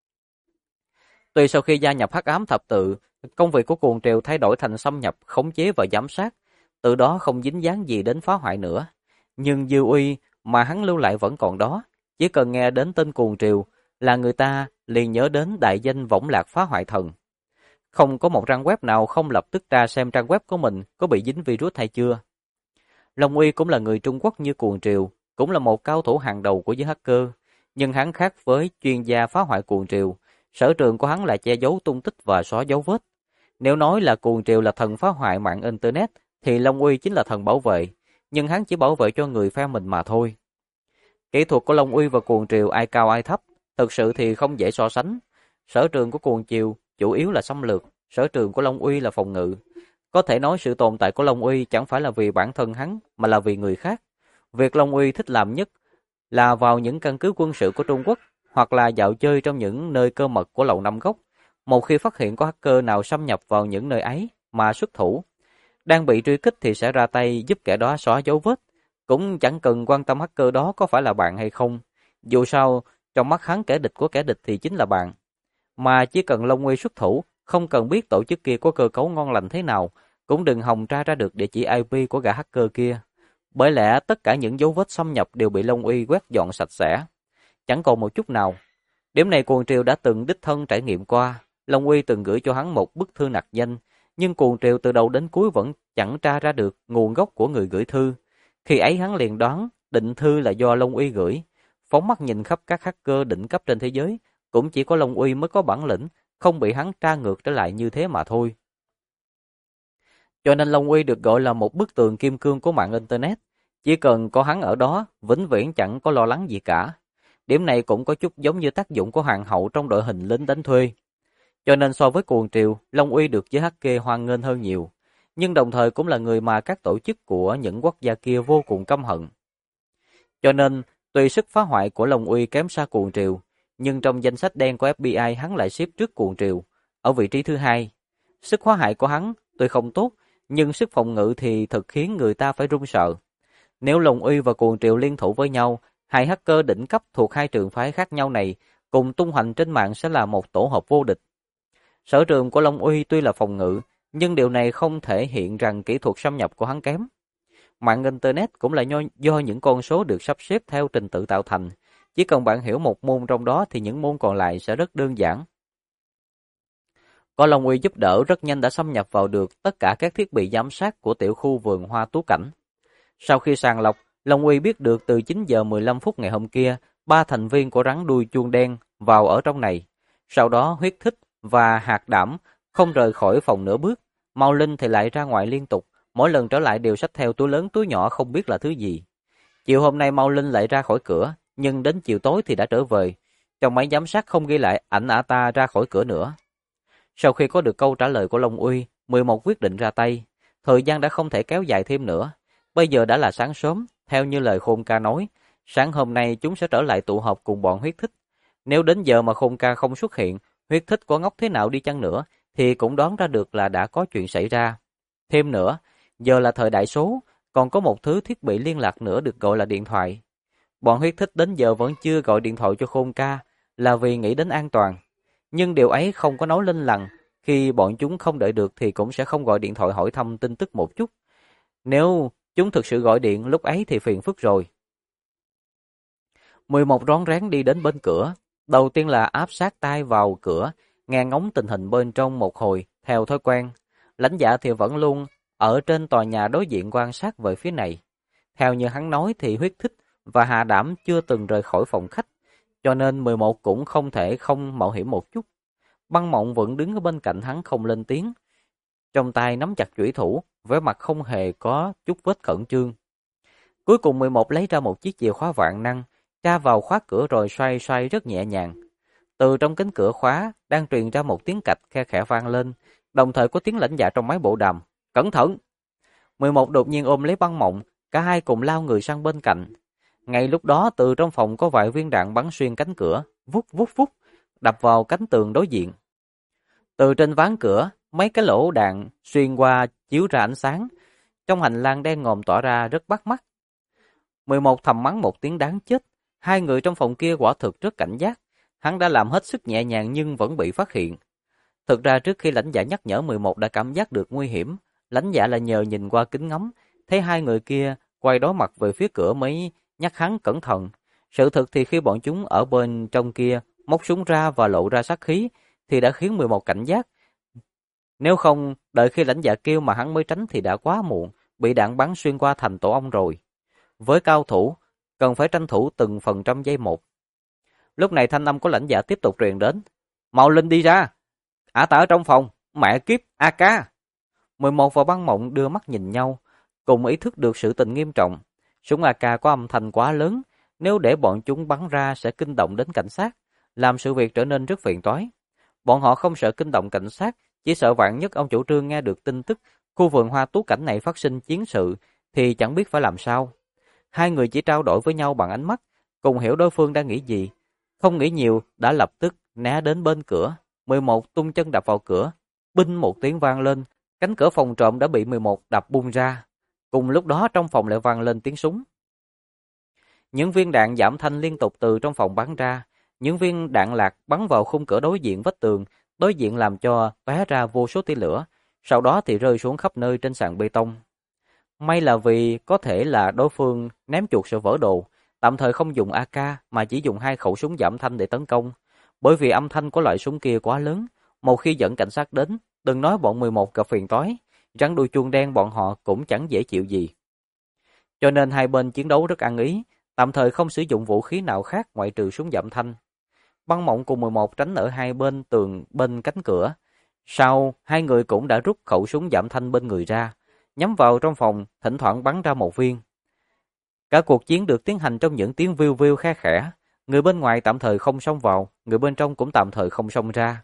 Tuy sau khi gia nhập Hắc ám thập tự, công việc của cuồng triều thay đổi thành xâm nhập, khống chế và giám sát, từ đó không dính dáng gì đến phá hoại nữa. Nhưng dư uy mà hắn lưu lại vẫn còn đó, chỉ cần nghe đến tên cuồng triều là người ta liền nhớ đến đại danh võng lạc phá hoại thần. Không có một trang web nào không lập tức ra xem trang web của mình có bị dính virus hay chưa. Long Uy cũng là người Trung Quốc như cuồng triều, cũng là một cao thủ hàng đầu của giới hacker, nhưng hắn khác với chuyên gia phá hoại cuồng triều, sở trường của hắn là che giấu tung tích và xóa dấu vết. Nếu nói là cuồng triều là thần phá hoại mạng internet thì Long Uy chính là thần bảo vệ, nhưng hắn chỉ bảo vệ cho người phe mình mà thôi. Kỹ thuật của Long Uy và cuồng triều ai cao ai thấp, thực sự thì không dễ so sánh. Sở trường của cuồng triều chủ yếu là xâm lược, sở trường của Long Uy là phòng ngự. Có thể nói sự tồn tại của Long Uy chẳng phải là vì bản thân hắn, mà là vì người khác. Việc Long Uy thích làm nhất là vào những căn cứ quân sự của Trung Quốc, hoặc là dạo chơi trong những nơi cơ mật của Lầu Năm Góc. Một khi phát hiện có hacker nào xâm nhập vào những nơi ấy mà xuất thủ, đang bị truy kích thì sẽ ra tay giúp kẻ đó xóa dấu vết. Cũng chẳng cần quan tâm hacker đó có phải là bạn hay không. Dù sao, trong mắt hắn kẻ địch của kẻ địch thì chính là bạn. Mà chỉ cần Long Uy xuất thủ, không cần biết tổ chức kia có cơ cấu ngon lành thế nào, cũng đừng hòng tra ra được địa chỉ IP của gã hacker kia. Bởi lẽ tất cả những dấu vết xâm nhập đều bị Long Uy quét dọn sạch sẽ, chẳng còn một chút nào. Điểm này cuồng triều đã từng đích thân trải nghiệm qua. Long Uy từng gửi cho hắn một bức thư nặc danh, nhưng cuồng triều từ đầu đến cuối vẫn chẳng tra ra được nguồn gốc của người gửi thư. Khi ấy hắn liền đoán định thư là do Long Uy gửi. Phóng mắt nhìn khắp các hacker đỉnh cấp trên thế giới, cũng chỉ có Long Uy mới có bản lĩnh, không bị hắn tra ngược trở lại như thế mà thôi. Cho nên Long Uy được gọi là một bức tường kim cương của mạng Internet. Chỉ cần có hắn ở đó, vĩnh viễn chẳng có lo lắng gì cả. Điểm này cũng có chút giống như tác dụng của hoàng hậu trong đội hình lính đánh thuê. Cho nên so với cuồng triều, Long Uy được giới hacker hoan nghênh hơn nhiều. Nhưng đồng thời cũng là người mà các tổ chức của những quốc gia kia vô cùng căm hận. Cho nên, tuy sức phá hoại của Long Uy kém xa cuồng triều, nhưng trong danh sách đen của FBI hắn lại xếp trước cuồng triều, ở vị trí thứ 2. Sức phá hại của hắn tuy không tốt, nhưng sức phòng ngự thì thật khiến người ta phải run sợ. Nếu Long Uy và cuồng triều liên thủ với nhau, hai hacker đỉnh cấp thuộc hai trường phái khác nhau này cùng tung hoành trên mạng sẽ là một tổ hợp vô địch. Sở trường của Long Uy tuy là phòng ngự, nhưng điều này không thể hiện rằng kỹ thuật xâm nhập của hắn kém. Mạng Internet cũng là do những con số được sắp xếp theo trình tự tạo thành. Chỉ cần bạn hiểu một môn trong đó thì những môn còn lại sẽ rất đơn giản. Có Long Uy giúp đỡ, rất nhanh đã xâm nhập vào được tất cả các thiết bị giám sát của tiểu khu vườn hoa Tú Cảnh. Sau khi sàng lọc, Long Uy biết được từ 9 giờ 15 phút ngày hôm kia, 3 thành viên của rắn đuôi chuông đen vào ở trong này. Sau đó Huyết Thích và Hạt Đảm không rời khỏi phòng nửa bước. Mau Linh thì lại ra ngoài liên tục, mỗi lần trở lại đều xách theo túi lớn túi nhỏ không biết là thứ gì. Chiều hôm nay Mau Linh lại ra khỏi cửa, nhưng đến chiều tối thì đã trở về. Trong máy giám sát không ghi lại ảnh ả ta ra khỏi cửa nữa. Sau khi có được câu trả lời của Long Uy, 11 quyết định ra tay. Thời gian đã không thể kéo dài thêm nữa. Bây giờ đã là sáng sớm, theo như lời Khôn Ca nói, sáng hôm nay chúng sẽ trở lại tụ họp cùng bọn Huyết Thích. Nếu đến giờ mà Khôn Ca không xuất hiện, Huyết Thích có ngốc thế nào đi chăng nữa, thì cũng đoán ra được là đã có chuyện xảy ra. Thêm nữa, giờ là thời đại số, còn có một thứ thiết bị liên lạc nữa được gọi là điện thoại. Bọn Huyết Thích đến giờ vẫn chưa gọi điện thoại cho Khôn Ca, là vì nghĩ đến an toàn. Nhưng điều ấy không có nói linh lằng, khi bọn chúng không đợi được thì cũng sẽ không gọi điện thoại hỏi thăm tin tức một chút. Nếu chúng thực sự gọi điện lúc ấy thì phiền phức rồi. 11 rón rén đi đến bên cửa, đầu tiên là áp sát tai vào cửa, nghe ngóng tình hình bên trong một hồi, theo thói quen. Lãnh Dạ thì vẫn luôn ở trên tòa nhà đối diện quan sát về phía này. Theo như hắn nói thì Huyết Thích và Hạ Đảm chưa từng rời khỏi phòng khách, cho nên 11 cũng không thể không mạo hiểm một chút. Băng Mộng vẫn đứng ở bên cạnh hắn không lên tiếng, trong tay nắm chặt chủy thủ, vẻ mặt không hề có chút vết khẩn trương. Cuối cùng 11 lấy ra một chiếc chìa khóa vạn năng, tra vào khóa cửa rồi xoay xoay rất nhẹ nhàng. Từ trong cánh cửa khóa đang truyền ra một tiếng cạch khe khẽ vang lên, đồng thời có tiếng Lãnh Dạ trong máy bộ đàm. Cẩn thận! 11 đột nhiên ôm lấy Băng Mộng, cả hai cùng lao người sang bên cạnh. Ngay lúc đó từ trong phòng có vài viên đạn bắn xuyên cánh cửa, vút vút vút, đập vào cánh tường đối diện. Từ trên ván cửa, mấy cái lỗ đạn xuyên qua chiếu ra ánh sáng. Trong hành lang đen ngòm tỏa ra rất bắt mắt. 11 thầm mắng một tiếng đáng chết. Hai người trong phòng kia quả thực rất cảnh giác. Hắn đã làm hết sức nhẹ nhàng nhưng vẫn bị phát hiện. Thực ra trước khi Lãnh Dạ nhắc nhở 11 đã cảm giác được nguy hiểm. Lãnh Dạ là nhờ nhìn qua kính ngắm, thấy hai người kia quay đối mặt về phía cửa mới nhắc hắn cẩn thận. Sự thực thì khi bọn chúng ở bên trong kia móc súng ra và lộ ra sát khí thì đã khiến 11 cảnh giác. Nếu không, đợi khi Lãnh Dạ kêu mà hắn mới tránh thì đã quá muộn, bị đạn bắn xuyên qua thành tổ ong rồi. Với cao thủ, cần phải tranh thủ từng phần trăm giây một. Lúc này thanh âm của Lãnh Dạ tiếp tục truyền đến. Mau Linh đi ra! Ả ta ở trong phòng, mẹ kiếp, AK! 11 và Băng Mộng đưa mắt nhìn nhau, cùng ý thức được sự tình nghiêm trọng. Súng AK có âm thanh quá lớn, nếu để bọn chúng bắn ra sẽ kinh động đến cảnh sát, làm sự việc trở nên rất phiền toái. Bọn họ không sợ kinh động cảnh sát, chỉ sợ vạn nhất ông chủ trương nghe được tin tức khu vườn hoa Tú Cảnh này phát sinh chiến sự thì chẳng biết phải làm sao. Hai người chỉ trao đổi với nhau bằng ánh mắt, cùng hiểu đối phương đang nghĩ gì. Không nghĩ nhiều, đã lập tức né đến bên cửa. 11 tung chân đập vào cửa, binh một tiếng vang lên, cánh cửa phòng trộm đã bị 11 đập bung ra. Cùng lúc đó trong phòng lại vang lên tiếng súng. Những viên đạn giảm thanh liên tục từ trong phòng bắn ra, những viên đạn lạc bắn vào khung cửa đối diện vách tường, đối diện làm cho tóe ra vô số tia lửa, sau đó thì rơi xuống khắp nơi trên sàn bê tông. May là vì có thể là đối phương ném chuột sợ vỡ đồ, tạm thời không dùng AK mà chỉ dùng hai khẩu súng giảm thanh để tấn công, bởi vì âm thanh của loại súng kia quá lớn, một khi dẫn cảnh sát đến, đừng nói bọn 11 gặp phiền toái, rắn đuôi chuông đen bọn họ cũng chẳng dễ chịu gì. Cho nên hai bên chiến đấu rất ăn ý, tạm thời không sử dụng vũ khí nào khác ngoại trừ súng giảm thanh. Băng Mộng cùng 11 tránh ở hai bên tường bên cánh cửa. Sau, hai người cũng đã rút khẩu súng giảm thanh bên người ra, nhắm vào trong phòng, thỉnh thoảng bắn ra một viên. Cả cuộc chiến được tiến hành trong những tiếng viu viu khe khẽ, người bên ngoài tạm thời không xông vào, người bên trong cũng tạm thời không xông ra.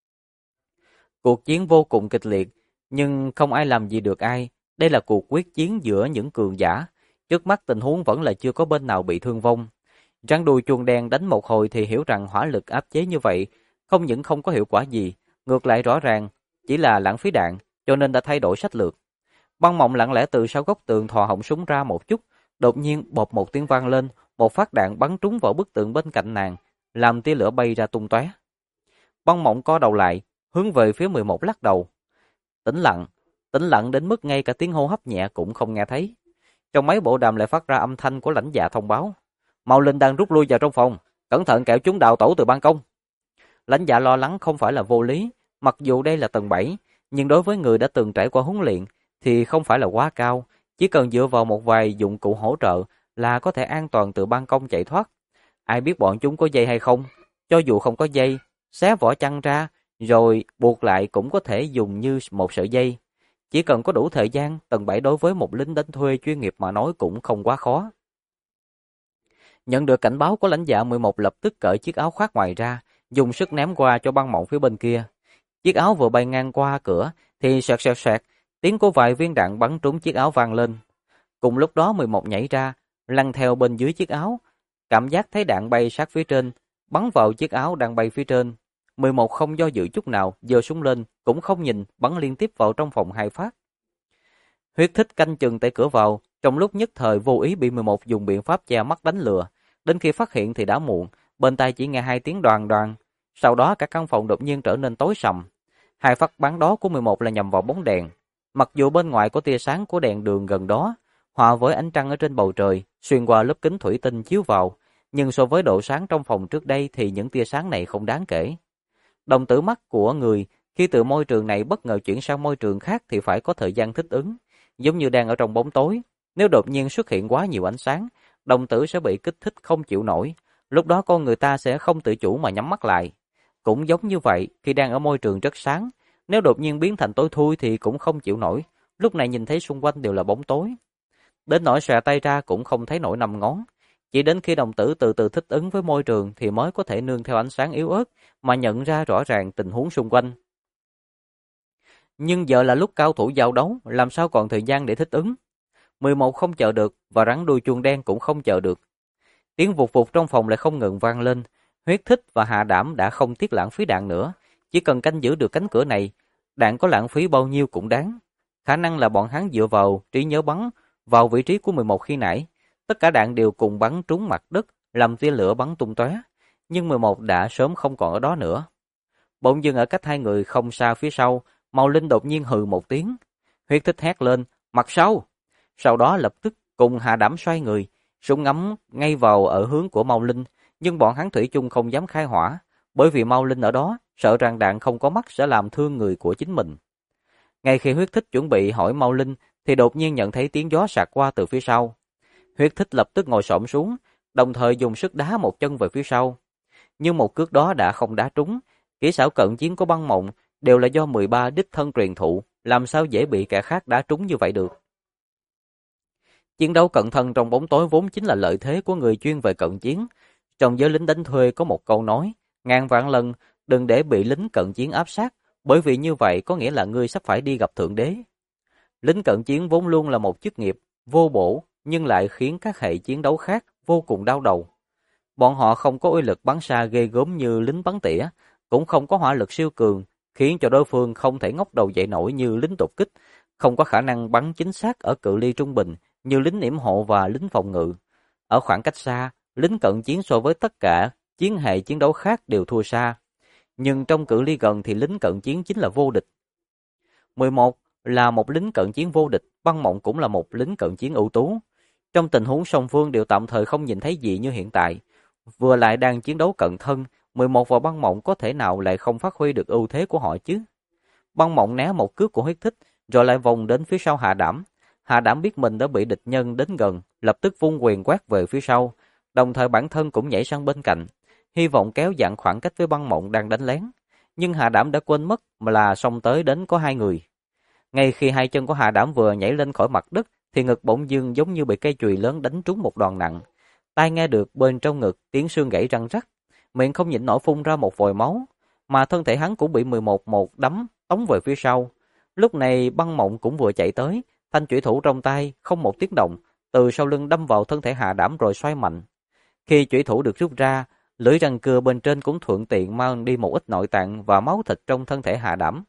Cuộc chiến vô cùng kịch liệt, nhưng không ai làm gì được ai, đây là cuộc quyết chiến giữa những cường giả, trước mắt tình huống vẫn là chưa có bên nào bị thương vong. Rắn đuôi chuông đen đánh một hồi thì hiểu rằng hỏa lực áp chế như vậy, không những không có hiệu quả gì, ngược lại rõ ràng, chỉ là lãng phí đạn, cho nên đã thay đổi sách lược. Băng Mộng lặng lẽ từ sau góc tường thò họng súng ra một chút, đột nhiên bộp một tiếng vang lên, một phát đạn bắn trúng vào bức tường bên cạnh nàng, làm tia lửa bay ra tung tóe. Băng Mộng co đầu lại, hướng về phía 11 lắc đầu. Tĩnh lặng đến mức ngay cả tiếng hô hấp nhẹ cũng không nghe thấy. trong máy bộ đàm lại phát ra âm thanh của lãnh dạ thông báo. Mau Linh đang rút lui vào trong phòng, cẩn thận kẻo chúng đào tẩu từ ban công. Lãnh dạ lo lắng không phải là vô lý, mặc dù đây là tầng 7, nhưng đối với người đã từng trải qua huấn luyện thì không phải là quá cao, chỉ cần dựa vào một vài dụng cụ hỗ trợ là có thể an toàn từ ban công chạy thoát. Ai biết bọn chúng có dây hay không? Cho dù không có dây, xé vỏ chăn ra rồi buộc lại cũng có thể dùng như một sợi dây. Chỉ cần có đủ thời gian, tầng 7 đối với một lính đánh thuê chuyên nghiệp mà nói cũng không quá khó. Nhận được cảnh báo của lãnh dạ 11 lập tức cởi chiếc áo khoác ngoài ra, dùng sức ném qua cho băng mộng phía bên kia. Chiếc áo vừa bay ngang qua cửa thì xoẹt xoẹt xoẹt, tiếng của vài viên đạn bắn trúng chiếc áo vang lên. Cùng lúc đó 11 nhảy ra, lăn theo bên dưới chiếc áo, cảm giác thấy đạn bay sát phía trên, bắn vào chiếc áo đang bay phía trên. 11 không do dự chút nào, giơ súng lên, cũng không nhìn, bắn liên tiếp vào trong phòng 2 phát. Huyết Thích canh chừng tại cửa vào, trong lúc nhất thời vô ý bị 11 dùng biện pháp che mắt đánh lừa, đến khi phát hiện thì đã muộn, bên tai chỉ nghe 2 tiếng đoàng đoàng, sau đó cả căn phòng đột nhiên trở nên tối sầm. 2 phát bắn đó của 11 là nhằm vào bóng đèn, mặc dù bên ngoài có tia sáng của đèn đường gần đó, hòa với ánh trăng ở trên bầu trời, xuyên qua lớp kính thủy tinh chiếu vào, nhưng so với độ sáng trong phòng trước đây thì những tia sáng này không đáng kể. Đồng tử mắt của người khi từ môi trường này bất ngờ chuyển sang môi trường khác thì phải có thời gian thích ứng, giống như đang ở trong bóng tối, nếu đột nhiên xuất hiện quá nhiều ánh sáng, đồng tử sẽ bị kích thích không chịu nổi, lúc đó con người ta sẽ không tự chủ mà nhắm mắt lại. Cũng giống như vậy, khi đang ở môi trường rất sáng, nếu đột nhiên biến thành tối thui thì cũng không chịu nổi, lúc này nhìn thấy xung quanh đều là bóng tối. Đến nỗi xòe tay ra cũng không thấy nổi 5 ngón, chỉ đến khi đồng tử từ từ thích ứng với môi trường thì mới có thể nương theo ánh sáng yếu ớt mà nhận ra rõ ràng tình huống xung quanh. Nhưng giờ là lúc cao thủ giao đấu, làm sao còn thời gian để thích ứng? 11 không chờ được và rắn đuôi chuông đen cũng không chờ được. Tiếng vụt vụt trong phòng lại không ngừng vang lên. Huyết Thích và Hạ Đảm đã không tiếc lãng phí đạn nữa, chỉ cần canh giữ được cánh cửa này, đạn có lãng phí bao nhiêu cũng đáng. Khả năng là bọn hắn dựa vào trí nhớ bắn vào vị trí của 11 khi nãy, tất cả đạn đều cùng bắn trúng mặt đất, làm tia lửa bắn tung tóe, nhưng 11 đã sớm không còn ở đó nữa. Bỗng dưng ở cách 2 người không xa phía sau, Mao Linh đột nhiên hừ một tiếng. Huyết Thích hét lên, mặt sau. Sau đó lập tức cùng Hạ Đảm xoay người, súng ngắm ngay vào ở hướng của Mao Linh, nhưng bọn hắn thủy chung không dám khai hỏa, bởi vì Mao Linh ở đó, sợ rằng đạn không có mắt sẽ làm thương người của chính mình. Ngay khi Huyết Thích chuẩn bị hỏi Mao Linh, thì đột nhiên nhận thấy tiếng gió sạt qua từ phía sau. Huyết Thích lập tức ngồi xổm xuống, đồng thời dùng sức đá một chân về phía sau. Nhưng một cước đó đã không đá trúng, kỹ xảo cận chiến của Băng Mộng đều là do 13 đích thân truyền thụ, làm sao dễ bị kẻ khác đá trúng như vậy được. Chiến đấu cận thân trong bóng tối vốn chính là lợi thế của người chuyên về cận chiến. Trong giới lính đánh thuê có một câu nói, ngàn vạn lần đừng để bị lính cận chiến áp sát, bởi vì như vậy có nghĩa là ngươi sắp phải đi gặp thượng đế. Lính cận chiến vốn luôn là một chức nghiệp vô bổ, nhưng lại khiến các hệ chiến đấu khác vô cùng đau đầu. Bọn họ không có uy lực bắn xa ghê gớm như lính bắn tỉa, cũng không có hỏa lực siêu cường, khiến cho đối phương không thể ngóc đầu dậy nổi như lính đột kích, không có khả năng bắn chính xác ở cự ly trung bình như lính yểm hộ và lính phòng ngự. Ở khoảng cách xa, lính cận chiến so với tất cả chiến hệ chiến đấu khác đều thua xa, nhưng trong cự ly gần thì lính cận chiến chính là vô địch. 11 là một lính cận chiến vô địch, Băng Mộng cũng là một lính cận chiến ưu tú. Trong tình huống song phương đều tạm thời không nhìn thấy gì như hiện tại, vừa lại đang chiến đấu cận thân, 11 và Băng Mộng có thể nào lại không phát huy được ưu thế của họ chứ? Băng Mộng né một cước của Huyết Thích, rồi lại vòng đến phía sau Hạ Đảm. Hạ Đảm biết mình đã bị địch nhân đến gần, lập tức vung quyền quát về phía sau, đồng thời bản thân cũng nhảy sang bên cạnh, hy vọng kéo giãn khoảng cách với Băng Mộng đang đánh lén. Nhưng Hạ Đảm đã quên mất mà là xông tới đến có 2 người. Ngay khi 2 chân của Hạ Đảm vừa nhảy lên khỏi mặt đất, thì ngực bỗng dưng giống như bị cây chùy lớn đánh trúng một đòn nặng. Tai nghe được bên trong ngực tiếng xương gãy răng rắc, miệng không nhịn nổi phun ra một vòi máu, mà thân thể hắn cũng bị 11 một đấm tống về phía sau. Lúc này Băng Mộng cũng vừa chạy tới, thanh chủy thủ trong tay không một tiếng động, từ sau lưng đâm vào thân thể Hạ Đảm rồi xoay mạnh. Khi chủy thủ được rút ra, lưỡi răng cưa bên trên cũng thuận tiện mang đi một ít nội tạng và máu thịt trong thân thể Hạ Đảm.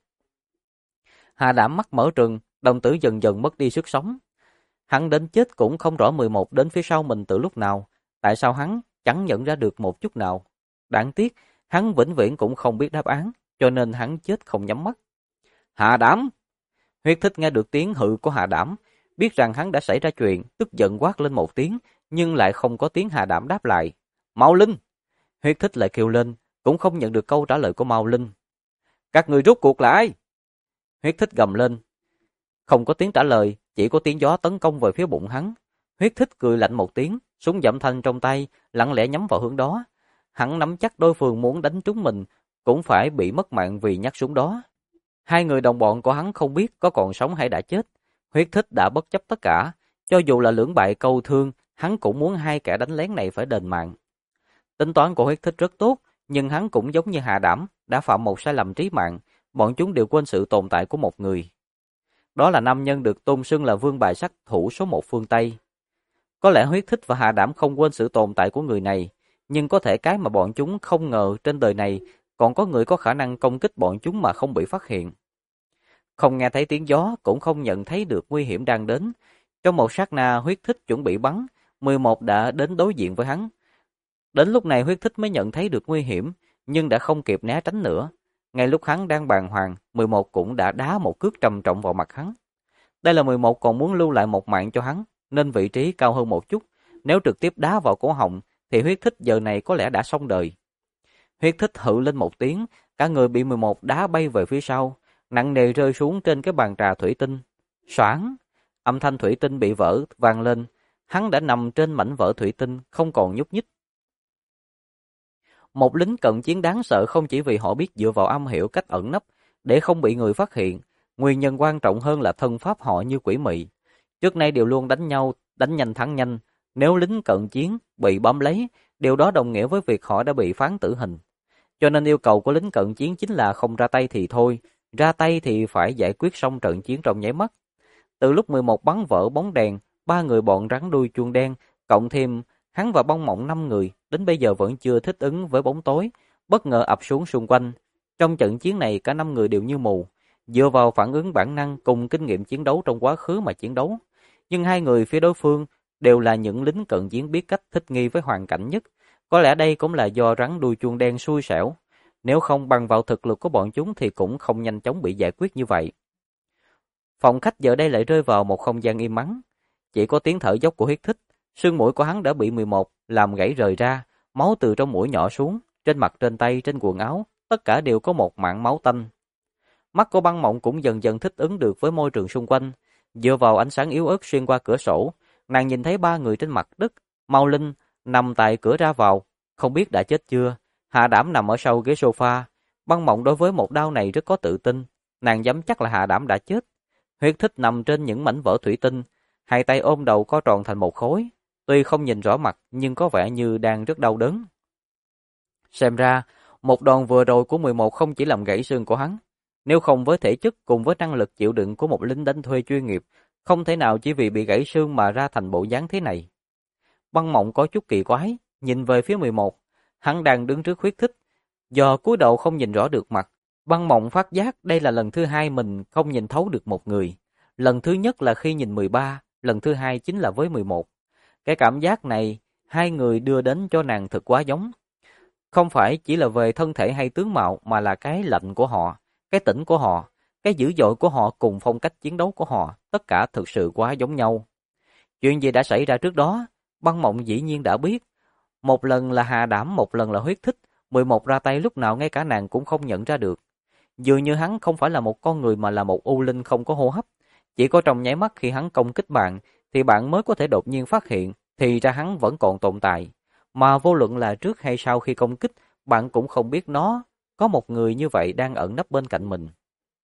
Hạ Đảm mắt mở trừng, đồng tử dần dần mất đi sức sống. Hắn đến chết cũng không rõ 11 đến phía sau mình từ lúc nào, tại sao hắn chẳng nhận ra được một chút nào. Đáng tiếc, hắn vĩnh viễn cũng không biết đáp án, cho nên hắn chết không nhắm mắt. Hạ Đảm! Huyết Thích nghe được tiếng hự của Hạ Đảm, biết rằng hắn đã xảy ra chuyện, tức giận quát lên một tiếng, nhưng lại không có tiếng Hà Đảm đáp lại. Mau Linh! Huyết Thích lại kêu lên, cũng không nhận được câu trả lời của Mao Linh. Các người rốt cuộc là ai? Huyết Thích gầm lên. Không có tiếng trả lời, chỉ có tiếng gió tấn công về phía bụng hắn. Huyết Thích cười lạnh một tiếng, súng dậm thanh trong tay, lặng lẽ nhắm vào hướng đó. Hắn nắm chắc đối phương muốn đánh trúng mình, cũng phải bị mất mạng vì nhát súng đó. Hai người đồng bọn của hắn không biết có còn sống hay đã chết. Huyết Thích đã bất chấp tất cả, cho dù là lưỡng bại câu thương, hắn cũng muốn hai kẻ đánh lén này phải đền mạng. Tính toán của Huyết Thích rất tốt, nhưng hắn cũng giống như Hà Đảm, đã phạm một sai lầm trí mạng, bọn chúng đều quên sự tồn tại của một người. Đó là nam nhân được tôn xưng là vương bài sát thủ số 1 phương Tây. Có lẽ Huyết Thích và Hà Đảm không quên sự tồn tại của người này, nhưng có thể cái mà bọn chúng không ngờ trên đời này còn có người có khả năng công kích bọn chúng mà không bị phát hiện. Không nghe thấy tiếng gió, cũng không nhận thấy được nguy hiểm đang đến. Trong một sát na Huyết Thích chuẩn bị bắn, 11 đã đến đối diện với hắn. Đến lúc này Huyết Thích mới nhận thấy được nguy hiểm, nhưng đã không kịp né tránh nữa. Ngay lúc hắn đang bàng hoàng, 11 cũng đã đá một cước trầm trọng vào mặt hắn. Đây là 11 còn muốn lưu lại một mạng cho hắn, nên vị trí cao hơn một chút. Nếu trực tiếp đá vào cổ họng, thì Huyết Thích giờ này có lẽ đã xong đời. Huyết Thích hự lên một tiếng, cả người bị 11 đá bay về phía sau, nặng nề rơi xuống trên cái bàn trà thủy tinh. Xoảng, âm thanh thủy tinh bị vỡ vang lên, hắn đã nằm trên mảnh vỡ thủy tinh, không còn nhúc nhích. Một lính cận chiến đáng sợ không chỉ vì họ biết dựa vào âm hiểu cách ẩn nấp để không bị người phát hiện, nguyên nhân quan trọng hơn là thân pháp họ như quỷ mị. Trước nay đều luôn đánh nhau, đánh nhanh thắng nhanh. Nếu lính cận chiến bị bám lấy, điều đó đồng nghĩa với việc họ đã bị phán tử hình. Cho nên yêu cầu của lính cận chiến chính là không ra tay thì thôi, ra tay thì phải giải quyết xong trận chiến trong nháy mắt. Từ lúc 11 bắn vỡ bóng đèn, ba người bọn rắn đuôi chuông đen, cộng thêm hắn và bong mộng 5 người, đến bây giờ vẫn chưa thích ứng với bóng tối, bất ngờ ập xuống xung quanh. Trong trận chiến này cả 5 người đều như mù, dựa vào phản ứng bản năng cùng kinh nghiệm chiến đấu trong quá khứ mà chiến đấu. Nhưng hai người phía đối phương đều là những lính cận chiến biết cách thích nghi với hoàn cảnh nhất. Có lẽ đây cũng là do rắn đuôi chuông đen xui xẻo. Nếu không bằng vào thực lực của bọn chúng thì cũng không nhanh chóng bị giải quyết như vậy. Phòng khách giờ đây lại rơi vào một không gian im ắng. Chỉ có tiếng thở dốc của Huyết Thích. Xương mũi của hắn đã bị 11 làm gãy rời ra, máu từ trong mũi nhỏ xuống, trên mặt, trên tay, trên quần áo, tất cả đều có một mảng máu tanh. Mắt của Băng Mộng cũng dần dần thích ứng được với môi trường xung quanh, dựa vào ánh sáng yếu ớt xuyên qua cửa sổ, nàng nhìn thấy ba người trên mặt đất, Mao Linh nằm tại cửa ra vào, không biết đã chết chưa. Hạ Đảm nằm ở sau ghế sofa. Băng Mộng đối với một đau này rất có tự tin, nàng dám chắc là Hạ Đảm đã chết. Huyết Thích nằm trên những mảnh vỡ thủy tinh, hai tay ôm đầu co tròn thành một khối. Tuy không nhìn rõ mặt nhưng có vẻ như đang rất đau đớn. Xem ra, một đòn vừa rồi của 11 không chỉ làm gãy xương của hắn. Nếu không với thể chất cùng với năng lực chịu đựng của một lính đánh thuê chuyên nghiệp, không thể nào chỉ vì bị gãy xương mà ra thành bộ dáng thế này. Băng Mộng có chút kỳ quái, nhìn về phía 11. Hắn đang đứng trước Huyết Thích. Do cúi đầu không nhìn rõ được mặt, Băng Mộng phát giác đây là lần thứ hai mình không nhìn thấu được một người. Lần thứ nhất là khi nhìn 13, lần thứ hai chính là với 11. Cái cảm giác này, hai người đưa đến cho nàng thật quá giống. Không phải chỉ là về thân thể hay tướng mạo mà là cái lạnh của họ, cái tỉnh của họ, cái dữ dội của họ cùng phong cách chiến đấu của họ, tất cả thực sự quá giống nhau. Chuyện gì đã xảy ra trước đó, Băng Mộng dĩ nhiên đã biết. Một lần là Hà Đảm, một lần là Huyết Thích, 11 ra tay lúc nào ngay cả nàng cũng không nhận ra được. Dường như hắn không phải là một con người mà là một u linh không có hô hấp. Chỉ có trong nháy mắt khi hắn công kích bạn, thì bạn mới có thể đột nhiên phát hiện, thì ra hắn vẫn còn tồn tại. Mà vô luận là trước hay sau khi công kích, bạn cũng không biết nó có một người như vậy đang ẩn nấp bên cạnh mình.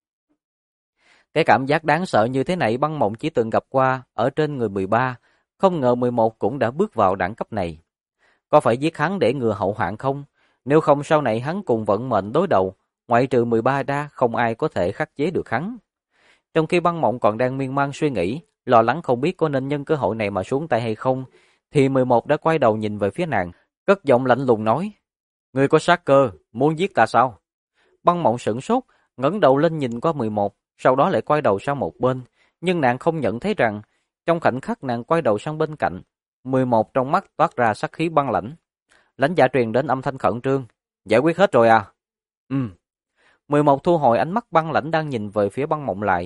Cái cảm giác đáng sợ như thế này Băng Mộng chỉ từng gặp qua ở trên người 13, không ngờ 11 cũng đã bước vào đẳng cấp này. Có phải giết hắn để ngừa hậu hoạn không? Nếu không sau này hắn cùng vận mệnh đối đầu, ngoại trừ 13 ra không ai có thể khắc chế được hắn. Trong khi Băng Mộng còn đang miên man suy nghĩ, lo lắng không biết có nên nhân cơ hội này mà xuống tay hay không, thì 11 đã quay đầu nhìn về phía nàng, cất giọng lạnh lùng nói: "Ngươi có sát cơ, muốn giết ta sao?" Băng Mộng sửng sốt, ngẩng đầu lên nhìn qua 11, sau đó lại quay đầu sang một bên, nhưng nàng không nhận thấy rằng trong khoảnh khắc nàng quay đầu sang bên cạnh, 11 trong mắt toát ra sát khí băng lãnh. Lãnh Dạ truyền đến âm thanh khẩn trương: "Giải quyết hết rồi à?" 11 thu hồi ánh mắt băng lãnh đang nhìn về phía Băng Mộng lại.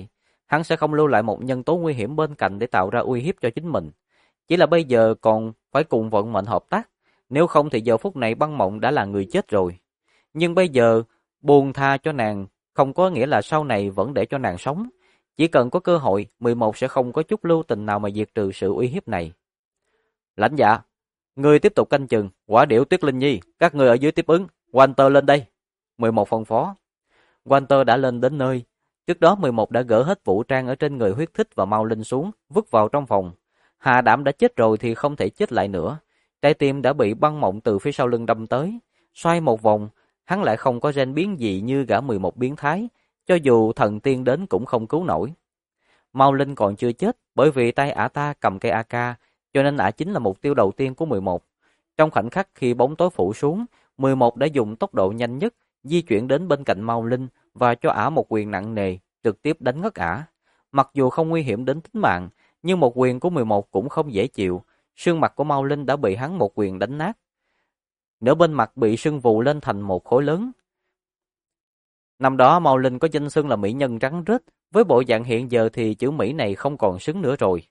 hắn sẽ không lưu lại một nhân tố nguy hiểm bên cạnh để tạo ra uy hiếp cho chính mình. Chỉ là bây giờ còn phải cùng vận mệnh hợp tác, nếu không thì giờ phút này Băng Mộng đã là người chết rồi. Nhưng bây giờ buông tha cho nàng không có nghĩa là sau này vẫn để cho nàng sống. Chỉ cần có cơ hội, 11 sẽ không có chút lưu tình nào mà diệt trừ sự uy hiếp này. Lãnh dạ, ngươi tiếp tục canh chừng, Quả Điểu, Tuyết Linh Nhi, các ngươi ở dưới tiếp ứng, Walter lên đây. 11 phân phó. Walter đã lên đến nơi. Trước đó 11 đã gỡ hết vũ trang ở trên người Huyết Thích và Mau Linh xuống, vứt vào trong phòng. Hà Đảm đã chết rồi thì không thể chết lại nữa. Trái tim đã bị Băng Mộng từ phía sau lưng đâm tới. Xoay một vòng, hắn lại không có gen biến dị như gã 11 biến thái. Cho dù thần tiên đến cũng không cứu nổi. Mau Linh còn chưa chết bởi vì tay ả ta cầm cây AK, cho nên ả chính là mục tiêu đầu tiên của 11. Trong khoảnh khắc khi bóng tối phủ xuống, 11 đã dùng tốc độ nhanh nhất di chuyển đến bên cạnh Mau Linh và cho ả một quyền nặng nề, trực tiếp đánh ngất ả. Mặc dù không nguy hiểm đến tính mạng, nhưng một quyền của 11 cũng không dễ chịu. Xương mặt của Mau Linh đã bị hắn một quyền đánh nát. Nửa bên mặt bị sưng vù lên thành một khối lớn. Năm đó Mau Linh có danh xưng là mỹ nhân trắng rết, với bộ dạng hiện giờ thì chữ Mỹ này không còn xứng nữa rồi.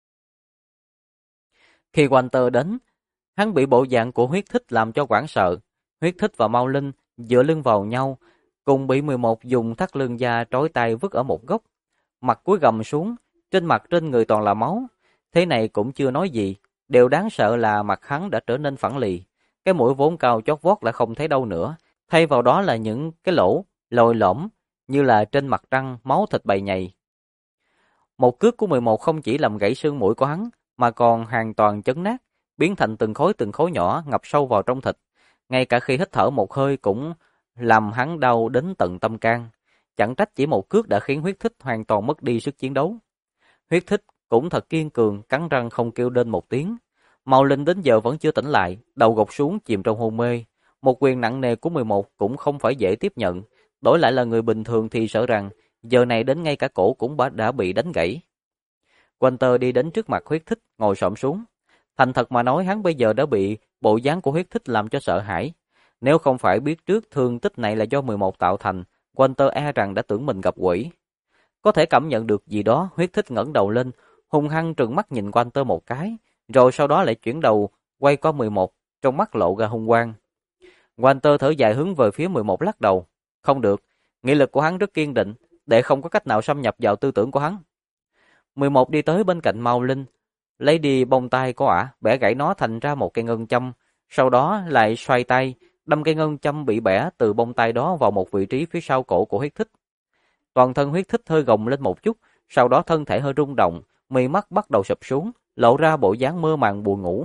Khi Walter đến, hắn bị bộ dạng của Huyết Thích làm cho hoảng sợ. Huyết Thích và Mau Linh dựa lưng vào nhau, cùng bị 11 dùng thắt lưng da trói tay vứt ở một góc. Mặt cúi gầm xuống, trên mặt trên người toàn là máu. Thế này cũng chưa nói gì, điều đáng sợ là mặt hắn đã trở nên phẳng lì. Cái mũi vốn cao chót vót đã không thấy đâu nữa, thay vào đó là những cái lỗ lồi lõm như là trên mặt trăng máu thịt bầy nhầy. Một cước của 11 không chỉ làm gãy xương mũi của hắn, mà còn hoàn toàn chấn nát, biến thành từng khối nhỏ ngập sâu vào trong thịt. Ngay cả khi hít thở một hơi cũng làm hắn đau đến tận tâm can. Chẳng trách chỉ một cước đã khiến Huyết Thích hoàn toàn mất đi sức chiến đấu. Huyết Thích cũng thật kiên cường, cắn răng không kêu lên một tiếng. Mau Linh đến giờ vẫn chưa tỉnh lại, đầu gục xuống chìm trong hôn mê. Một quyền nặng nề của 11 cũng không phải dễ tiếp nhận. Đổi lại là người bình thường thì sợ rằng giờ này đến ngay cả cổ cũng đã bị đánh gãy. Walter đi đến trước mặt Huyết Thích, ngồi xổm xuống. Thành thật mà nói, hắn bây giờ đã bị bộ dáng của Huyết Thích làm cho sợ hãi. Nếu không phải biết trước thương tích này là do 11 tạo thành, Walter e rằng đã tưởng mình gặp quỷ. Có thể cảm nhận được gì đó, Huyết Thích ngẩng đầu lên, hung hăng trừng mắt nhìn Walter một cái, rồi sau đó lại chuyển đầu quay qua 11, trong mắt lộ ra hung quang. Walter thở dài hướng về phía 11 lắc đầu. Không được, nghị lực của hắn rất kiên định, để không có cách nào xâm nhập vào tư tưởng của hắn. 11 đi tới bên cạnh Mau Linh, lấy đi bông tai của ả, bẻ gãy nó thành ra một cây ngân châm, sau đó lại xoay tay, đâm cây ngân châm bị bẻ từ bông tai đó vào một vị trí phía sau cổ của Huyết Thích. Toàn thân Huyết Thích hơi gồng lên một chút, sau đó thân thể hơi rung động, mi mắt bắt đầu sụp xuống, lộ ra bộ dáng mơ màng buồn ngủ.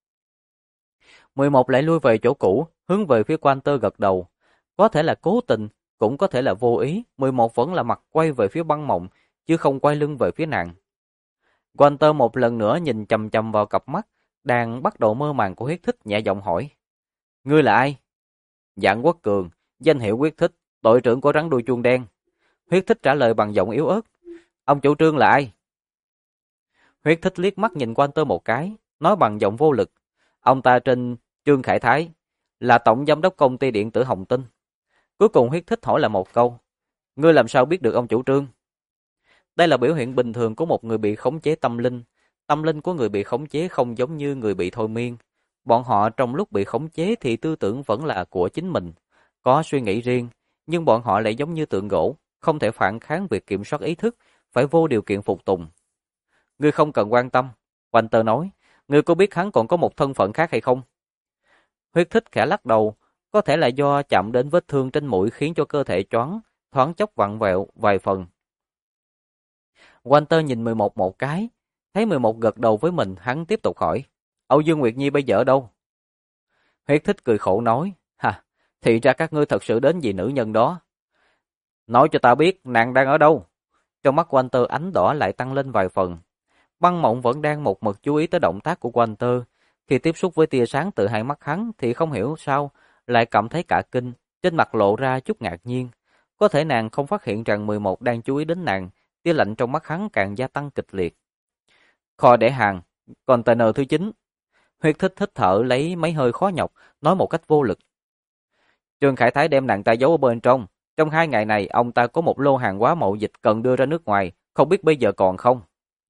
11 lại lui về chỗ cũ, hướng về phía Walter gật đầu. Có thể là cố tình, cũng có thể là vô ý, 11 vẫn là mặt quay về phía Băng Mộng, chứ không quay lưng về phía nàng. Walter một lần nữa nhìn chằm chằm vào cặp mắt đang bắt đầu mơ màng của Huyết Thích, nhẹ giọng hỏi: "Ngươi là ai?" "Dạng Quốc Cường, danh hiệu Huyết Thích, đội trưởng của rắn đuôi chuông đen." Huyết Thích trả lời bằng giọng yếu ớt. "Ông chủ trương là ai?" Huyết Thích liếc mắt nhìn Walter một cái, nói bằng giọng vô lực: "Ông ta trên Trương Khải Thái, là tổng giám đốc công ty điện tử Hồng Tinh." Cuối cùng Huyết Thích hỏi là một câu: "Ngươi làm sao biết được ông chủ trương?" Đây là biểu hiện bình thường của một người bị khống chế tâm linh. Tâm linh của người bị khống chế không giống như người bị thôi miên. Bọn họ trong lúc bị khống chế thì tư tưởng vẫn là của chính mình, có suy nghĩ riêng, nhưng bọn họ lại giống như tượng gỗ, không thể phản kháng việc kiểm soát ý thức, phải vô điều kiện phục tùng. "Ngươi không cần quan tâm," Walter nói, "ngươi có biết hắn còn có một thân phận khác hay không?" Huyết Thích khẽ lắc đầu, có thể là do chạm đến vết thương trên mũi khiến cho cơ thể choáng, thoáng chốc vặn vẹo vài phần. Walter nhìn 11 một cái, thấy 11 gật đầu với mình, hắn tiếp tục hỏi: "Âu Dương Nguyệt Nhi bây giờ ở đâu?" Huyết Thích cười khổ nói: Thì ra các ngươi thật sự đến vì nữ nhân đó. Nói cho ta biết nàng đang ở đâu." Trong mắt Walter ánh đỏ lại tăng lên vài phần. Băng Mộng vẫn đang một mực chú ý tới động tác của Walter. Khi tiếp xúc với tia sáng từ hai mắt hắn thì không hiểu sao lại cảm thấy cả kinh, trên mặt lộ ra chút ngạc nhiên. Có thể nàng không phát hiện rằng 11 đang chú ý đến nàng, tia lạnh trong mắt hắn càng gia tăng kịch liệt. "Kho để hàng, container thứ 9. Huyết Thích hít thở lấy mấy hơi khó nhọc, nói một cách vô lực: "Trương Khải Thái đem nàng ta giấu ở bên trong. Trong 2 ngày này, ông ta có một lô hàng hóa mậu dịch cần đưa ra nước ngoài, không biết bây giờ còn không.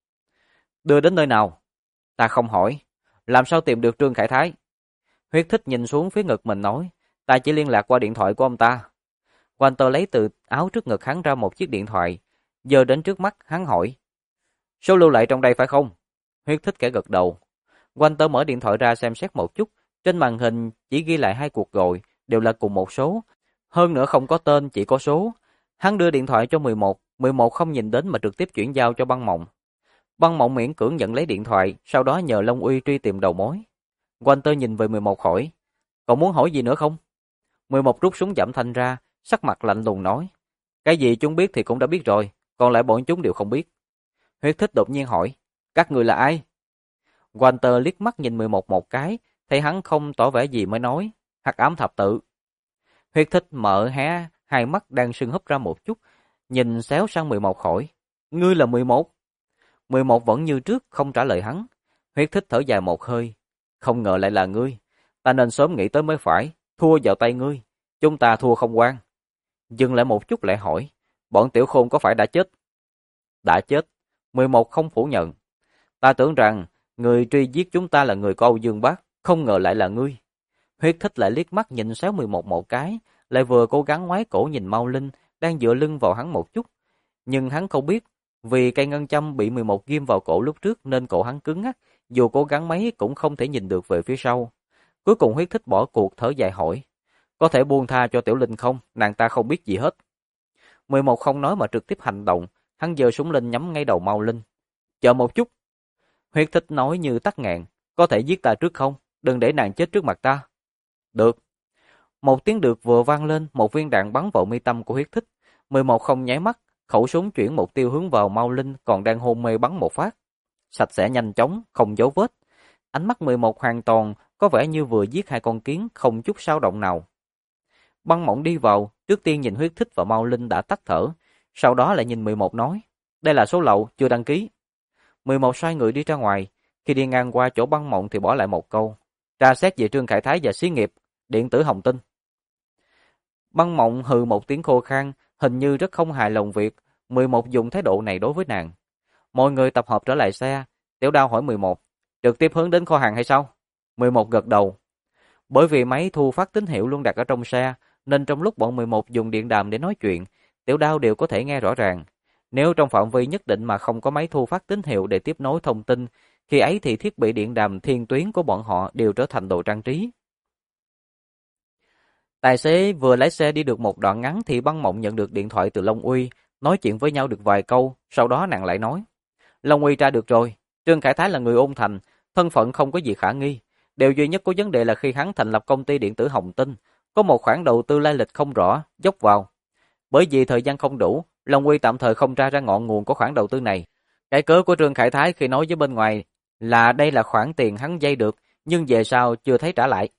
Đưa đến nơi nào? Ta không hỏi. Làm sao tìm được Trương Khải Thái? Huyết Thích nhìn xuống phía ngực mình nói, ta chỉ liên lạc qua điện thoại của ông ta. Walter lấy từ áo trước ngực hắn ra một chiếc điện thoại, giơ đến trước mắt hắn hỏi, số lưu lại trong đây phải không? Huyết Thích khẽ gật đầu. Walter mở điện thoại ra xem xét một chút, trên màn hình chỉ ghi lại 2 cuộc gọi, đều là cùng một số, hơn nữa không có tên, chỉ có số. Hắn đưa điện thoại cho 11, 11 không nhìn đến mà trực tiếp chuyển giao cho Băng Mộng. Băng Mộng miễn cưỡng nhận lấy điện thoại, sau đó nhờ Long Uy truy tìm đầu mối. Walter nhìn về 11 hỏi, còn muốn hỏi gì nữa không? 11 rút súng giảm thanh ra, sắc mặt lạnh lùng nói, cái gì chúng biết thì cũng đã biết rồi, còn lại bọn chúng đều không biết. Huyết Thích đột nhiên hỏi, các người là ai? Walter liếc mắt nhìn 11 một cái, thấy hắn không tỏ vẻ gì mới nói, Hắc Ám Thập Tự. Huyết Thích mở hé hai mắt đang sưng húp ra một chút, nhìn xéo sang 11 hỏi, ngươi là 11? 11 vẫn như trước không trả lời hắn. Huyết Thích thở dài một hơi, không ngờ lại là ngươi, ta nên sớm nghĩ tới mới phải, thua vào tay ngươi, chúng ta thua không quan. Dừng lại một chút lại hỏi, bọn Tiểu Khôn có phải đã chết? Đã chết. 11 không phủ nhận. Ta tưởng rằng người truy giết chúng ta là người của Âu Dương Bác, không ngờ lại là ngươi. Huyết Thích lại liếc mắt nhìn xéo 11 một cái, lại vừa cố gắng ngoái cổ nhìn Mao Linh đang dựa lưng vào hắn một chút, nhưng hắn không biết, vì cây ngân châm bị 11 ghim vào cổ lúc trước nên cổ hắn cứng ngắc, dù cố gắng mấy cũng không thể nhìn được về phía sau. Cuối cùng Huyết Thích bỏ cuộc thở dài hỏi, có thể buông tha cho Tiểu Linh không, nàng ta không biết gì hết. 11 không nói mà trực tiếp hành động, hắn giơ súng lên nhắm ngay đầu Mao Linh. Chờ một chút. Huyết Thích nói như tắc nghẹn, có thể giết ta trước không, đừng để nàng chết trước mặt ta. Được. Một tiếng được vừa vang lên, một viên đạn bắn vào mi tâm của Huyết Thích. 11 không nháy mắt, khẩu súng chuyển mục tiêu hướng vào Mao Linh còn đang hôn mê bắn một phát. Sạch sẽ nhanh chóng, không dấu vết. Ánh mắt 11 hoàn toàn có vẻ như vừa giết 2 con kiến, không chút xao động nào. Băng Mộng đi vào, trước tiên nhìn Huyết Thích và Mao Linh đã tắt thở, sau đó lại nhìn 11 nói, đây là số lậu, chưa đăng ký. 11 xoay người đi ra ngoài, khi đi ngang qua chỗ Băng Mộng thì bỏ lại một câu, tra xét về Trương Khải Thái và xí nghiệp, điện tử Hồng Tinh. Băng Mộng hừ một tiếng khô khan, hình như rất không hài lòng việc 11 dùng thái độ này đối với nàng. Mọi người tập hợp trở lại xe, Tiểu Đao hỏi 11, trực tiếp hướng đến kho hàng hay sao? 11 gật đầu. Bởi vì máy thu phát tín hiệu luôn đặt ở trong xe, nên trong lúc bọn 11 dùng điện đàm để nói chuyện, Tiểu Đao đều có thể nghe rõ ràng. Nếu trong phạm vi nhất định mà không có máy thu phát tín hiệu để tiếp nối thông tin, khi ấy thì thiết bị điện đàm thiên tuyến của bọn họ đều trở thành đồ trang trí. Tài xế vừa lái xe đi được một đoạn ngắn thì Băng Mộng nhận được điện thoại từ Long Uy, nói chuyện với nhau được vài câu, sau đó nàng lại nói. Long Uy tra được rồi, Trương Khải Thái là người Ôn Thành, thân phận không có gì khả nghi. Điều duy nhất có vấn đề là khi hắn thành lập công ty điện tử Hồng Tinh, có một khoản đầu tư lai lịch không rõ, dốc vào. Bởi vì thời gian không đủ, Long Uy tạm thời không tra ra ngọn nguồn của khoản đầu tư này. Cái cớ của Trương Khải Thái khi nói với bên ngoài là đây là khoản tiền hắn vay được, nhưng về sau chưa thấy trả lại.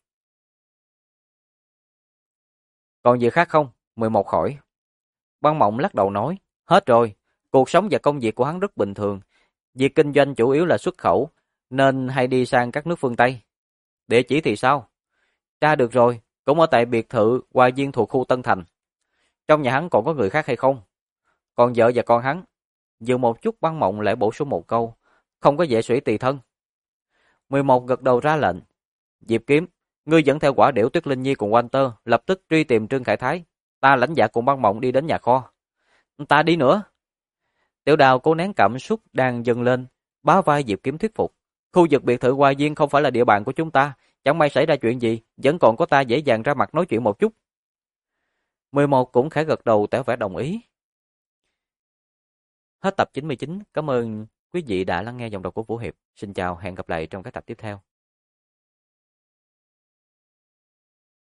Còn gì khác không? 11 hỏi. Băng Mộng lắc đầu nói, hết rồi, cuộc sống và công việc của hắn rất bình thường. Việc kinh doanh chủ yếu là xuất khẩu, nên hay đi sang các nước phương Tây. Địa chỉ thì sao? Tra được rồi, cũng ở tại biệt thự Hoa Viên thuộc khu Tân Thành. Trong nhà hắn còn có người khác hay không? Còn vợ và con hắn. Dừng một chút Băng Mộng lại bổ sung một câu, không có vệ sĩ tùy thân. 11 gật đầu ra lệnh. Diệp Kiếm, ngươi dẫn theo Quả Đểu, Tuyết Linh Nhi cùng Walter lập tức truy tìm Trương Khải Thái. Ta lãnh dạ cùng Băng Mộng đi đến nhà kho. Ta đi nữa. Tiểu Đào cố nén cảm xúc đang dâng lên, bá vai Diệp Kiếm thuyết phục. Khu vực biệt thự Hoa Viên không phải là địa bàn của chúng ta, chẳng may xảy ra chuyện gì, vẫn còn có ta dễ dàng ra mặt nói chuyện một chút. 11 cũng khẽ gật đầu tỏ vẻ đồng ý. Hết tập 99, cảm ơn quý vị đã lắng nghe giọng đọc của Vũ Hiệp. Xin chào, hẹn gặp lại trong các tập tiếp theo.